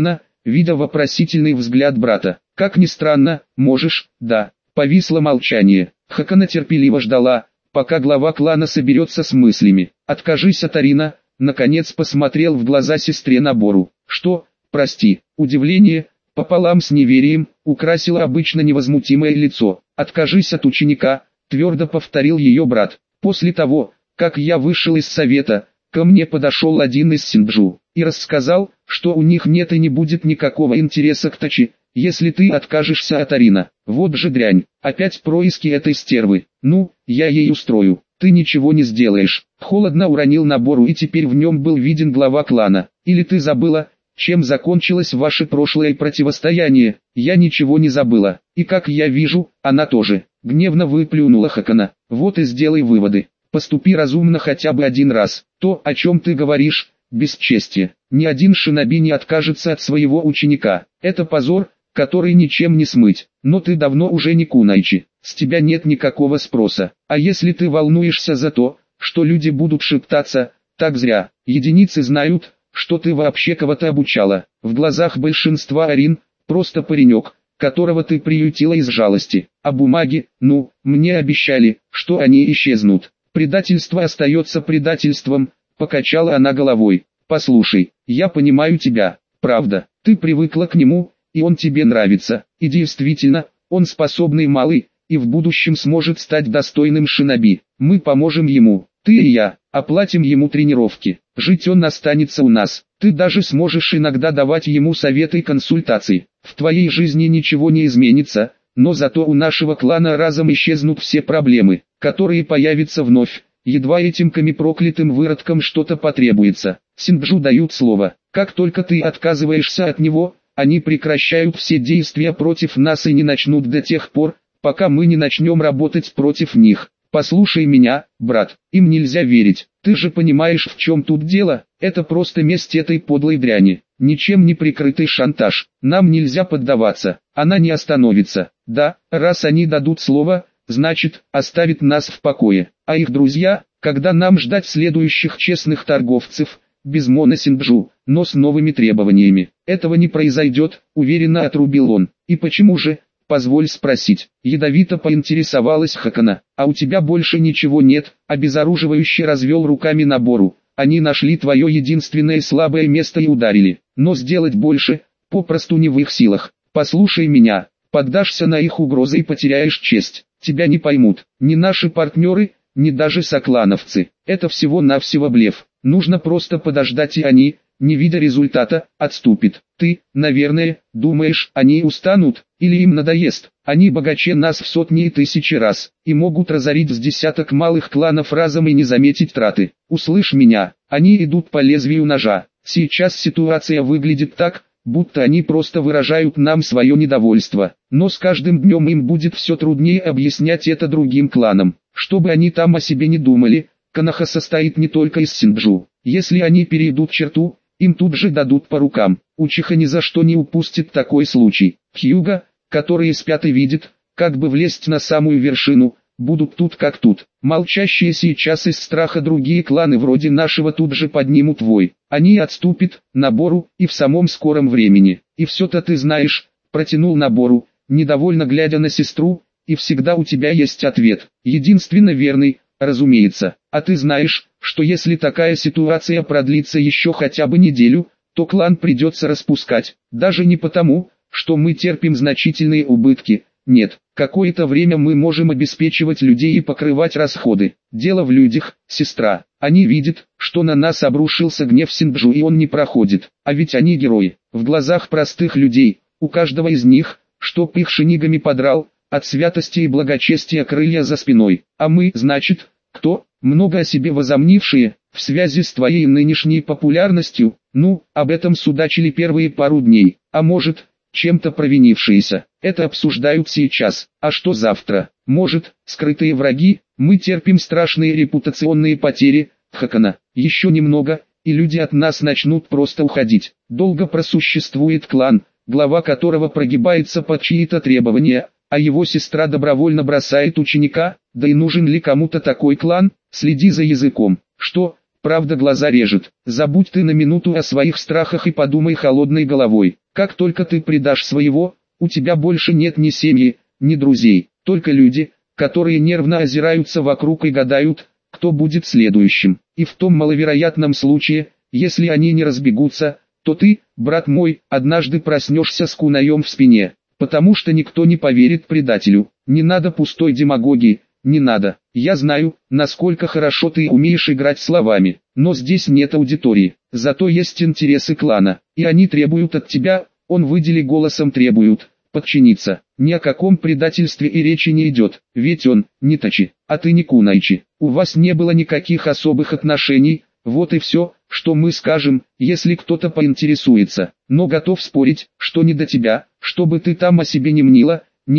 видя вопросительный взгляд брата. Как ни странно, можешь, да. Повисло молчание. Хакана терпеливо ждала, пока глава клана соберется с мыслями. «Откажись от Арина», наконец посмотрел в глаза сестре Набору. «Что, прости?» Удивление, пополам с неверием, украсило обычно невозмутимое лицо. «Откажись от ученика», твердо повторил ее брат. «После того, как я вышел из совета, ко мне подошел один из Синджу и рассказал, что у них нет и не будет никакого интереса к Тачи, если ты откажешься от Арина. Вот же дрянь, опять происки этой стервы. Ну, я ей устрою, ты ничего не сделаешь». Холодно уронил Набору, и теперь в нем был виден глава клана. «Или ты забыла, чем закончилось ваше прошлое противостояние?» «Я ничего не забыла, и как я вижу, она тоже», гневно выплюнула Хакана. «Вот и сделай выводы. Поступи разумно хотя бы один раз. То, о чем ты говоришь, бесчестие. Ни один шиноби не откажется от своего ученика. Это позор, который ничем не смыть. Но ты давно уже не кунайчи. С тебя нет никакого спроса. А если ты волнуешься за то, что люди будут шептаться, так зря. Единицы знают, что ты вообще кого-то обучала. В глазах большинства Арин просто паренек, которого ты приютила из жалости. А бумаги, ну, мне обещали, что они исчезнут. Предательство остается предательством», покачала она головой. «Послушай, я понимаю тебя, правда, ты привыкла к нему, и он тебе нравится, и действительно, он способный малый, и в будущем сможет стать достойным шиноби. Мы поможем ему, ты и я, оплатим ему тренировки, жить он останется у нас, ты даже сможешь иногда давать ему советы и консультации. В твоей жизни ничего не изменится, но зато у нашего клана разом исчезнут все проблемы, которые появятся вновь. Едва этим проклятым выродкам что-то потребуется. Синджу дают слово, как только ты отказываешься от него, они прекращают все действия против нас и не начнут до тех пор, пока мы не начнем работать против них. Послушай меня, брат, им нельзя верить, ты же понимаешь, в чем тут дело, это просто месть этой подлой дряни, ничем не прикрытый шантаж, нам нельзя поддаваться, она не остановится, да, раз они дадут слово, значит, оставит нас в покое, а их друзья, когда нам ждать следующих честных торговцев, без Мона Синджу, но с новыми требованиями, этого не произойдет, уверенно отрубил он, и почему же? Позволь спросить, ядовито поинтересовалась Хакана, а у тебя больше ничего нет, обезоруживающе развел руками Набору, они нашли твое единственное слабое место и ударили, но сделать больше, попросту не в их силах. Послушай меня, поддашься на их угрозы и потеряешь честь, тебя не поймут, ни наши партнеры, ни даже соклановцы, это всего-навсего блеф, нужно просто подождать и они, не видя результата, отступит. Ты, наверное, думаешь, они устанут, или им надоест, они богаче нас в сотни и тысячи раз, и могут разорить с десяток малых кланов разом и не заметить траты. Услышь меня, они идут по лезвию ножа, сейчас ситуация выглядит так, будто они просто выражают нам свое недовольство, но с каждым днем им будет все труднее объяснять это другим кланам, чтобы они там о себе не думали. Коноха состоит не только из Синджу, если они перейдут черту, им тут же дадут по рукам. Учиха ни за что не упустит такой случай. Хьюга, которые спят и видят, как бы влезть на самую вершину, будут тут как тут. Молчащие сейчас из страха другие кланы вроде нашего тут же поднимут вой. Они отступят, Набору, и в самом скором времени. И все-то ты знаешь, протянул Набору, недовольно глядя на сестру, и всегда у тебя есть ответ, единственно верный, разумеется. А ты знаешь, что если такая ситуация продлится еще хотя бы неделю, то клан придется распускать, даже не потому, что мы терпим значительные убытки, нет, какое-то время мы можем обеспечивать людей и покрывать расходы. Дело в людях, сестра, они видят, что на нас обрушился гнев Синджу и он не проходит, а ведь они герои, в глазах простых людей, у каждого из них, чтоб их шинигами подрал, от святости и благочестия крылья за спиной, а мы, значит, кто? Много о себе возомнившие, в связи с твоей нынешней популярностью, ну, об этом судачили первые пару дней, а может, чем-то провинившиеся, это обсуждают сейчас, а что завтра, может, скрытые враги, мы терпим страшные репутационные потери, Хакана, еще немного, и люди от нас начнут просто уходить, долго просуществует клан, глава которого прогибается под чьи-то требования, а его сестра добровольно бросает ученика, да и нужен ли кому-то такой клан, следи за языком, что, правда глаза режет. Забудь ты на минуту о своих страхах и подумай холодной головой. Как только ты предашь своего, у тебя больше нет ни семьи, ни друзей, только люди, которые нервно озираются вокруг и гадают, кто будет следующим. И в том маловероятном случае, если они не разбегутся, то ты, брат мой, однажды проснешься с кунаем в спине, потому что никто не поверит предателю. Не надо пустой демагогии, не надо. Я знаю, насколько хорошо ты умеешь играть словами, но здесь нет аудитории, зато есть интересы клана, и они требуют от тебя, он выдели голосом требуют, подчиниться. Ни о каком предательстве и речи не идет, ведь он, не Тачи, а ты не Кунайчи. У вас не было никаких особых отношений, вот и все, что мы скажем, если кто-то поинтересуется. Но готов спорить, что не до тебя, чтобы ты там о себе не мнила,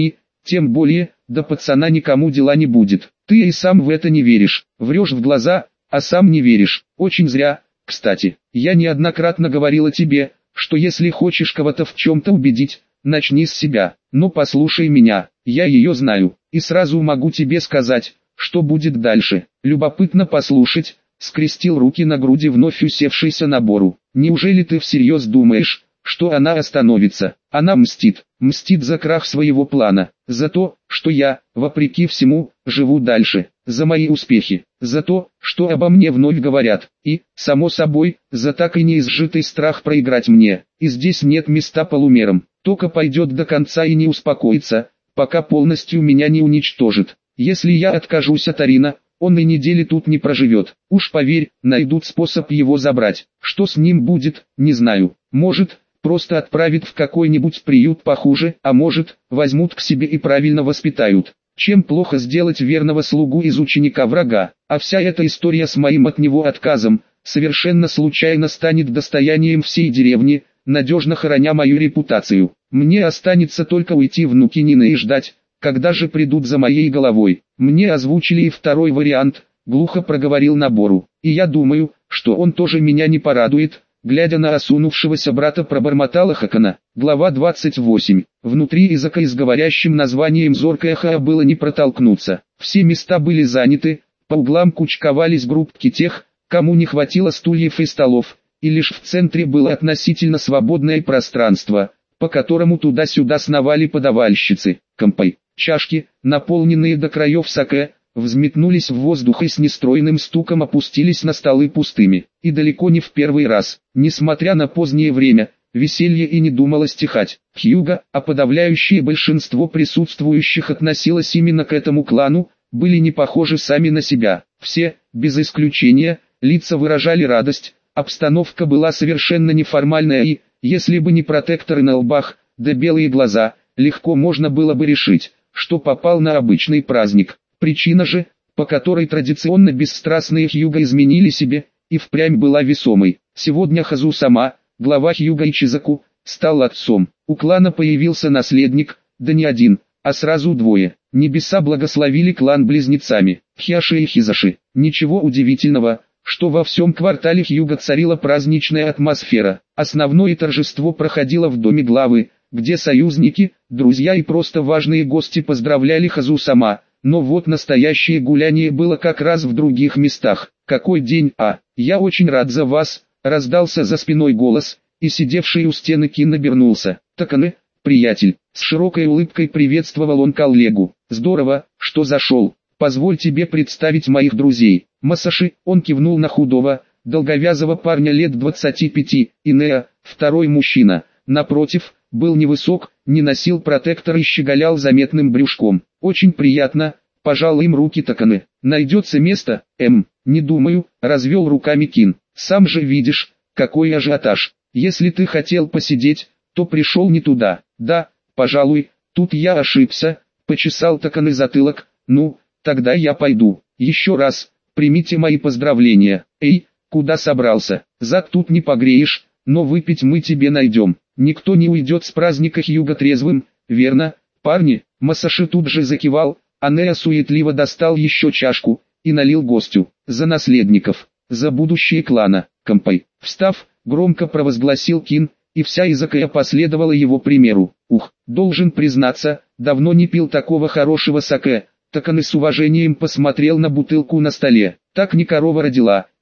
тем более, до пацана никому дела не будет. Ты и сам в это не веришь, врешь в глаза, а сам не веришь. Очень зря. Кстати, я неоднократно говорила тебе, что если хочешь кого-то в чем-то убедить, начни с себя. Но послушай меня, я ее знаю, и сразу могу тебе сказать, что будет дальше. Любопытно послушать, скрестил руки на груди вновь усевшийся на Бору. Неужели ты всерьез думаешь, что она остановится? Она мстит за крах своего плана, за то, что я, вопреки всему, живу дальше, за мои успехи, за то, что обо мне вновь говорят, и, само собой, за так и не изжитый страх проиграть мне. И здесь нет места полумерам. Тока пойдет до конца и не успокоится, пока полностью меня не уничтожит. Если я откажусь от Арина, он и недели тут не проживет. Уж поверь, найдут способ его забрать. Что с ним будет, не знаю. Может, просто отправят в какой-нибудь приют похуже, а может, возьмут к себе и правильно воспитают. Чем плохо сделать верного слугу из ученика врага, а вся эта история с моим от него отказом, совершенно случайно станет достоянием всей деревни, надежно храня мою репутацию. Мне останется только уйти в Нукинины и ждать, когда же придут за моей головой. Мне озвучили и второй вариант, глухо проговорил Набору, и я думаю, что он тоже меня не порадует. Глядя на осунувшегося брата, пробормотала Хакана. Глава 28. Внутри языка с говорящим названием «Зоркая Ха» было не протолкнуться. Все места были заняты, по углам кучковались группки тех, кому не хватило стульев и столов, и лишь в центре было относительно свободное пространство, по которому туда-сюда сновали подавальщицы. Кампай, чашки, наполненные до краев саке, взметнулись в воздух и с нестройным стуком опустились на столы пустыми. И далеко не в первый раз, несмотря на позднее время, веселье и не думало стихать. Хьюго, а подавляющее большинство присутствующих относилось именно к этому клану, были не похожи сами на себя. Все, без исключения, лица выражали радость, обстановка была совершенно неформальная и, если бы не протекторы на лбах, да белые глаза, легко можно было бы решить, что попал на обычный праздник. Причина же, по которой традиционно бесстрастные Хьюго изменили себе, и впрямь была весомой. Сегодня Хазу-сама, глава Хьюго Ичизаку, стал отцом. У клана появился наследник, да не один, а сразу двое. Небеса благословили клан близнецами, Хьяши и Хизаши. Ничего удивительного, что во всем квартале Хьюго царила праздничная атмосфера. Основное торжество проходило в доме главы, где союзники, друзья и просто важные гости поздравляли Хазу-сама. Но вот настоящее гуляние было как раз в других местах. Какой день, я очень рад за вас, раздался за спиной голос, и сидевший у стены Кин обернулся. Такане, приятель, с широкой улыбкой приветствовал он коллегу. Здорово, что зашел. Позволь тебе представить моих друзей. Масаши, он кивнул на худого, долговязого парня лет 25, Инеа, второй мужчина, напротив, был невысок, не носил протектор и щеголял заметным брюшком. Очень приятно, пожал им руки Такане. Найдется место, не думаю, развел руками Кин. Сам же видишь, какой ажиотаж. Если ты хотел посидеть, то пришел не туда. Да, пожалуй, тут я ошибся, почесал Такане затылок. Ну, тогда я пойду. Еще раз, примите мои поздравления. Эй, куда собрался? Зад тут не погреешь, но выпить мы тебе найдем. Никто не уйдет с праздника Хьюго трезвым, верно, парни? Масаши тут же закивал, а Неа суетливо достал еще чашку и налил гостю. За наследников, за будущее клана. Кампай, встав, громко провозгласил Кин, и вся Изакая последовала его примеру. Должен признаться, давно не пил такого хорошего саке. Такане с уважением посмотрел на бутылку на столе. Так не корова родила,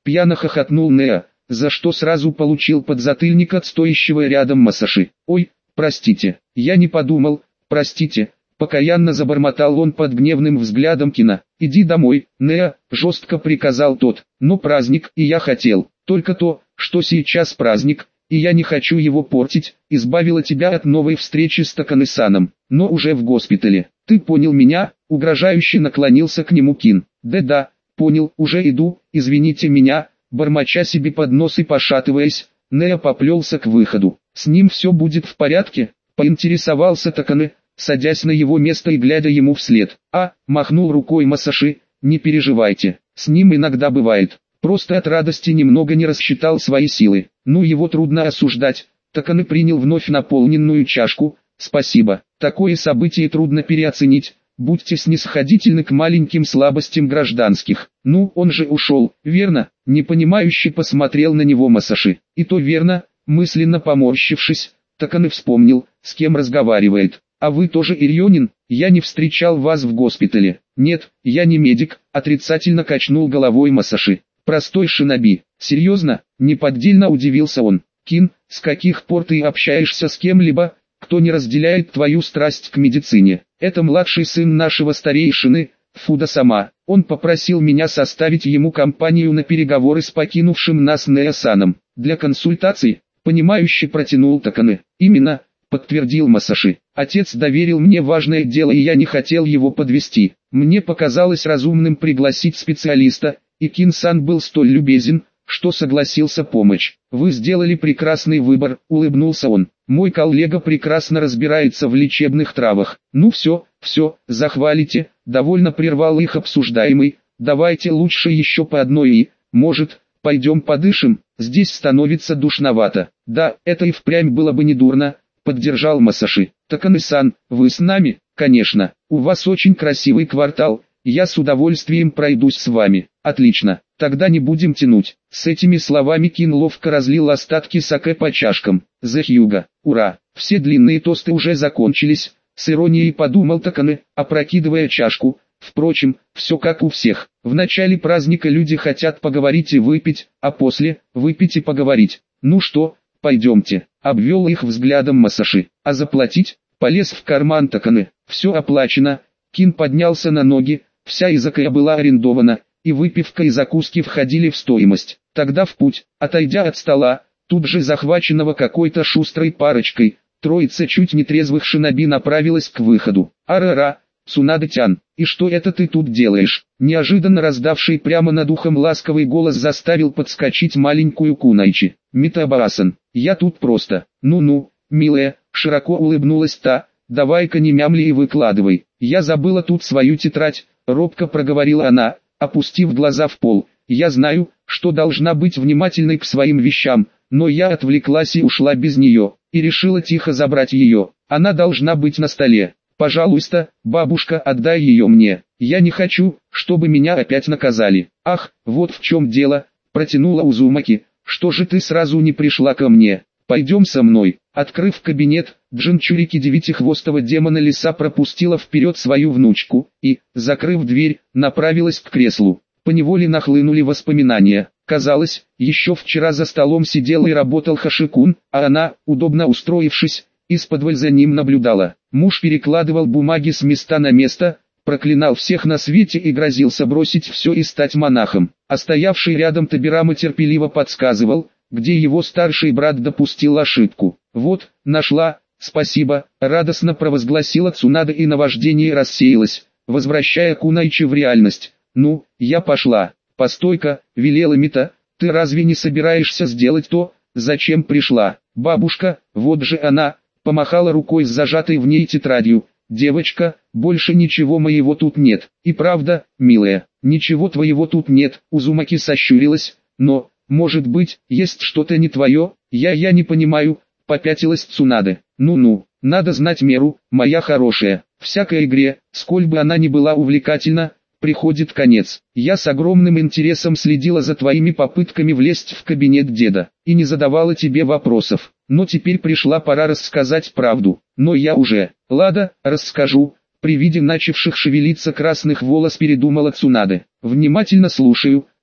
Пьяно хохотнул Неа, за что сразу получил подзатыльник от стоящего рядом Масаши. «Ой, простите, я не подумал, простите», покаянно забормотал он под гневным взглядом Кина. «Иди домой, Неа», жестко приказал тот. «Но праздник, и я хотел, только то, что сейчас праздник, и я не хочу его портить, избавила тебя от новой встречи с Такане-саном, но уже в госпитале. Ты понял меня?» Угрожающе наклонился к нему Кин. «Да-да, понял, уже иду, извините меня», бормоча себе под нос и пошатываясь, Неа поплелся к выходу. «С ним все будет в порядке?» Поинтересовался Такане, садясь на его место и глядя ему вслед. Махнул рукой Масаши, «не переживайте, с ним иногда бывает. Просто от радости немного не рассчитал свои силы. Ну его трудно осуждать». Такане принял вновь наполненную чашку. «Спасибо, такое событие трудно переоценить. Будьте снисходительны к маленьким слабостям гражданских». «Ну, он же ушел, верно?» Непонимающе посмотрел на него Масаши. «И то верно», мысленно поморщившись, Такане вспомнил, с кем разговаривает. «А вы тоже Ирьонин? Я не встречал вас в госпитале». «Нет, я не медик», отрицательно качнул головой Масаши. «Простой шиноби». «Серьезно?» Неподдельно удивился он. «Кин, с каких пор ты общаешься с кем-либо, кто не разделяет твою страсть к медицине?» «Это младший сын нашего старейшины, Фуда-сама. Он попросил меня составить ему компанию на переговоры с покинувшим нас Неа-саном. Для консультаций», понимающе протянул Такане. «Именно», подтвердил Масаши. «Отец доверил мне важное дело, и я не хотел его подвести. Мне показалось разумным пригласить специалиста, и Кин-сан был столь любезен, что согласился помочь. Вы сделали прекрасный выбор», улыбнулся он. «Мой коллега прекрасно разбирается в лечебных травах». «Ну все, захвалите», довольно прервал их обсуждаемый. «Давайте лучше еще по одной и, может, пойдем подышим, здесь становится душновато». «Да, это и впрямь было бы недурно», поддержал Масаши. «Такане-сан, вы с нами?» «Конечно, у вас очень красивый квартал, я с удовольствием пройдусь с вами». «Отлично, тогда не будем тянуть». С этими словами Кин ловко разлил остатки саке по чашкам. «За Хьюга, ура!» Все длинные тосты уже закончились, с иронией подумал Такане, опрокидывая чашку. Впрочем, все как у всех. В начале праздника люди хотят поговорить и выпить, а после – выпить и поговорить. «Ну что, пойдемте», обвел их взглядом Масаши. «А заплатить?» Полез в карман Такане. «Все оплачено». Кин поднялся на ноги, вся изакая была арендована, и выпивка и закуски входили в стоимость. Тогда в путь, отойдя от стола, тут же захваченного какой-то шустрой парочкой, троица чуть нетрезвых шиноби направилась к выходу. «Арара, Цунада-тян, и что это ты тут делаешь?» Неожиданно раздавший прямо над ухом ласковый голос заставил подскочить маленькую Кунайчи. «Митабаасан, я тут просто». «Ну-ну, милая», широко улыбнулась та, «давай-ка не мямли и выкладывай». «Я забыла тут свою тетрадь», робко проговорила она, опустив глаза в пол. «Я знаю, что должна быть внимательной к своим вещам, но я отвлеклась и ушла без нее, и решила тихо забрать ее. Она должна быть на столе. Пожалуйста, бабушка, отдай ее мне. Я не хочу, чтобы меня опять наказали». «Ах, вот в чем дело», протянула Узумаки. «Что же ты сразу не пришла ко мне? Пойдем со мной». Открыв кабинет, Джинчурики девятихвостого демона леса пропустила вперед свою внучку и, закрыв дверь, направилась к креслу. Поневоле нахлынули воспоминания. Казалось, еще вчера за столом сидел и работал Хашикун, а она, удобно устроившись, исподволь за ним наблюдала. Муж перекладывал бумаги с места на место, проклинал всех на свете и грозился бросить все и стать монахом. А стоявший рядом Табирама терпеливо подсказывал, где его старший брат допустил ошибку. «Вот, нашла, спасибо», радостно провозгласила Цунада, и наваждение рассеялось, возвращая Кунайчи в реальность. «Ну, я пошла». «Постой-ка», велела Мита, «ты разве не собираешься сделать то, зачем пришла?» «Бабушка, вот же она», помахала рукой с зажатой в ней тетрадью. «Девочка, больше ничего моего тут нет». «И правда, милая, ничего твоего тут нет», Узумаки сощурилась. «Но, может быть, есть что-то не твое?» Я не понимаю», попятилась Цунада. «Ну-ну, надо знать меру, моя хорошая. Всякой игре, сколь бы она ни была увлекательна, приходит конец. Я с огромным интересом следила за твоими попытками влезть в кабинет деда, и не задавала тебе вопросов. Но теперь пришла пора рассказать правду. Но я уже, ладно, расскажу». При виде начавших шевелиться красных волос передумала Цунада. «Внимательно слушаю»,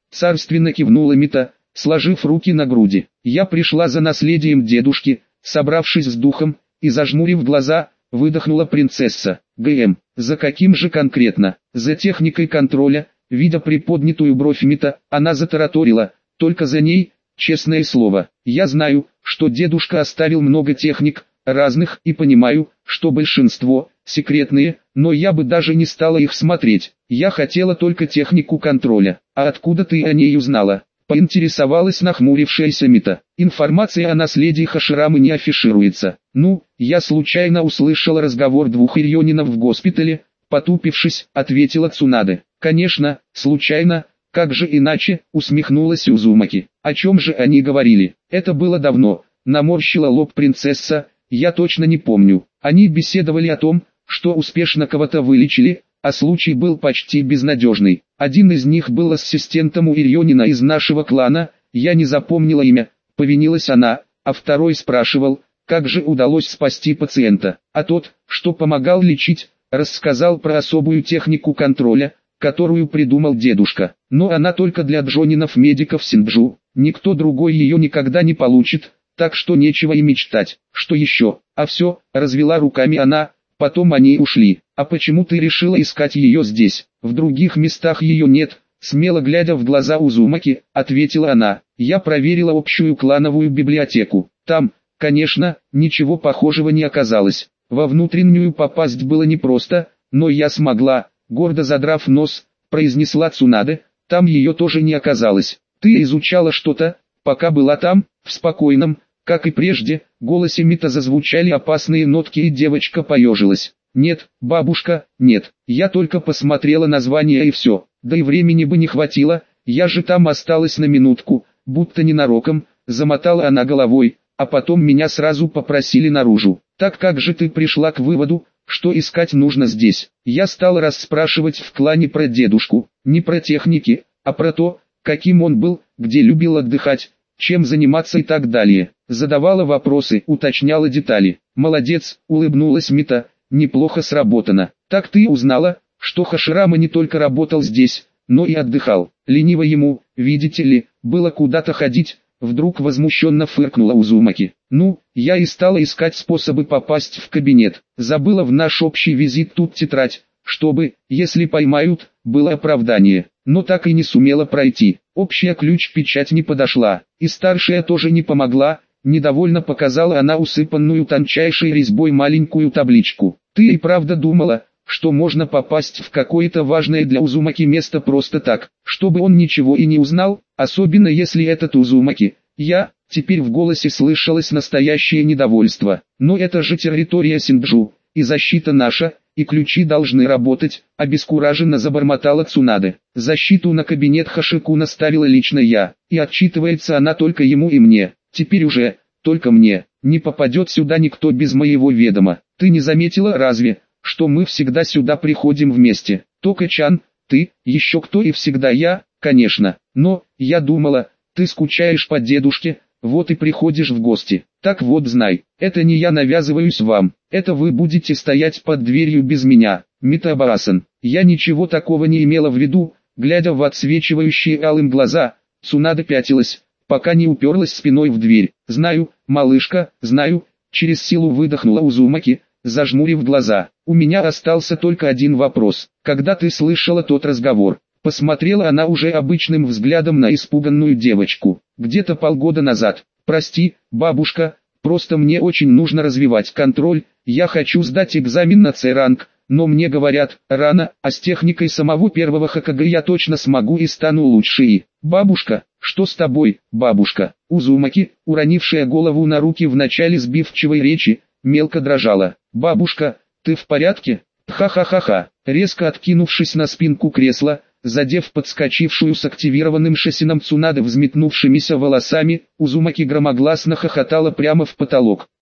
царственно кивнула Мита, сложив руки на груди. Я пришла за наследием дедушки, собравшись с духом, и зажмурив глаза, выдохнула принцесса. ГМ, за каким же конкретно? За техникой контроля. Видя приподнятую бровь Мита, она затараторила, только за ней, честное слово. Я знаю, что дедушка оставил много техник, разных, и понимаю, что большинство, секретные, но я бы даже не стала их смотреть. Я хотела только технику контроля. А откуда ты о ней узнала? Поинтересовалась нахмурившаяся Мита. Информация о наследии Хаширамы не афишируется. Ну, я случайно услышала разговор двух ирьонинов в госпитале, потупившись, ответила Цунаде. Конечно, случайно, как же иначе, усмехнулась Узумаки. О чем же они говорили? Это было давно, наморщила лоб принцесса, я точно не помню. Они беседовали о том, что успешно кого-то вылечили, а случай был почти безнадежный. Один из них был ассистентом у Ирьонина из нашего клана, я не запомнила имя, повинилась она, а второй спрашивал, как же удалось спасти пациента. А тот, что помогал лечить, рассказал про особую технику контроля, которую придумал дедушка. Но она только для джонинов-медиков Синджу, никто другой ее никогда не получит, так что нечего и мечтать. Что еще? А все, развела руками она, потом они ушли. А почему ты решила искать ее здесь? В других местах ее нет, смело глядя в глаза Узумаки, ответила она. Я проверила общую клановую библиотеку. Там, конечно, ничего похожего не оказалось. Во внутреннюю попасть было непросто, но я смогла, гордо задрав нос, произнесла Цунаде, там ее тоже не оказалось. Ты изучала что-то, пока была там? В спокойном, как и прежде, голосе Мита зазвучали опасные нотки и девочка поежилась. Нет, бабушка, нет, я только посмотрела название и все, да и времени бы не хватило, я же там осталась на минутку, будто ненароком, замотала она головой, а потом меня сразу попросили наружу. Так как же ты пришла к выводу, что искать нужно здесь? Я стал расспрашивать в клане про дедушку, не про техники, а про то, каким он был, где любил отдыхать, чем заниматься и так далее. Задавала вопросы, уточняла детали. Молодец, улыбнулась Мита, неплохо сработано. Так ты узнала, что Хаширама не только работал здесь, но и отдыхал. Лениво ему, видите ли, было куда-то ходить. Вдруг возмущенно фыркнула Узумаки. Ну, я и стала искать способы попасть в кабинет. Забыла в наш общий визит тут тетрадь, чтобы, если поймают, было оправдание. Но так и не сумела пройти. Общая ключ-печать не подошла. И старшая тоже не помогла. Недовольно показала она усыпанную тончайшей резьбой маленькую табличку. Ты и правда думала, что можно попасть в какое-то важное для Узумаки место просто так, чтобы он ничего и не узнал, особенно если этот Узумаки. Теперь в голосе слышалось настоящее недовольство. Но это же территория Синджу, и защита наша, и ключи должны работать, обескураженно забормотала Цунаде. Защиту на кабинет Хашикуна ставила лично я, и отчитывается она только ему и мне. Теперь уже, только мне, не попадет сюда никто без моего ведома. Ты не заметила разве, что мы всегда сюда приходим вместе? Тока-чан, ты, еще кто и всегда я, конечно. Но, я думала, ты скучаешь по дедушке, вот и приходишь в гости. Так вот знай, это не я навязываюсь вам, это вы будете стоять под дверью без меня. Мита-баасан, я ничего такого не имела в виду, глядя в отсвечивающие алым глаза, Цунаде пятилась, пока не уперлась спиной в дверь. Знаю, малышка, знаю, через силу выдохнула Узумаки, зажмурив глаза. У меня остался только один вопрос. Когда ты слышала тот разговор? Посмотрела она уже обычным взглядом на испуганную девочку. Где-то полгода назад. Прости, бабушка, просто мне очень нужно развивать контроль, я хочу сдать экзамен на С-ранг, но мне говорят, рано, а с техникой самого первого Хокаге я точно смогу и стану лучше и... Бабушка, что с тобой, бабушка? Узумаки, уронившая голову на руки в начале сбивчивой речи, мелко дрожала. Бабушка, ты в порядке? Ха-ха-ха-ха. Резко откинувшись на спинку кресла, задев подскочившую с активированным шасином Цунаде взметнувшимися волосами, Узумаки громогласно хохотала прямо в потолок.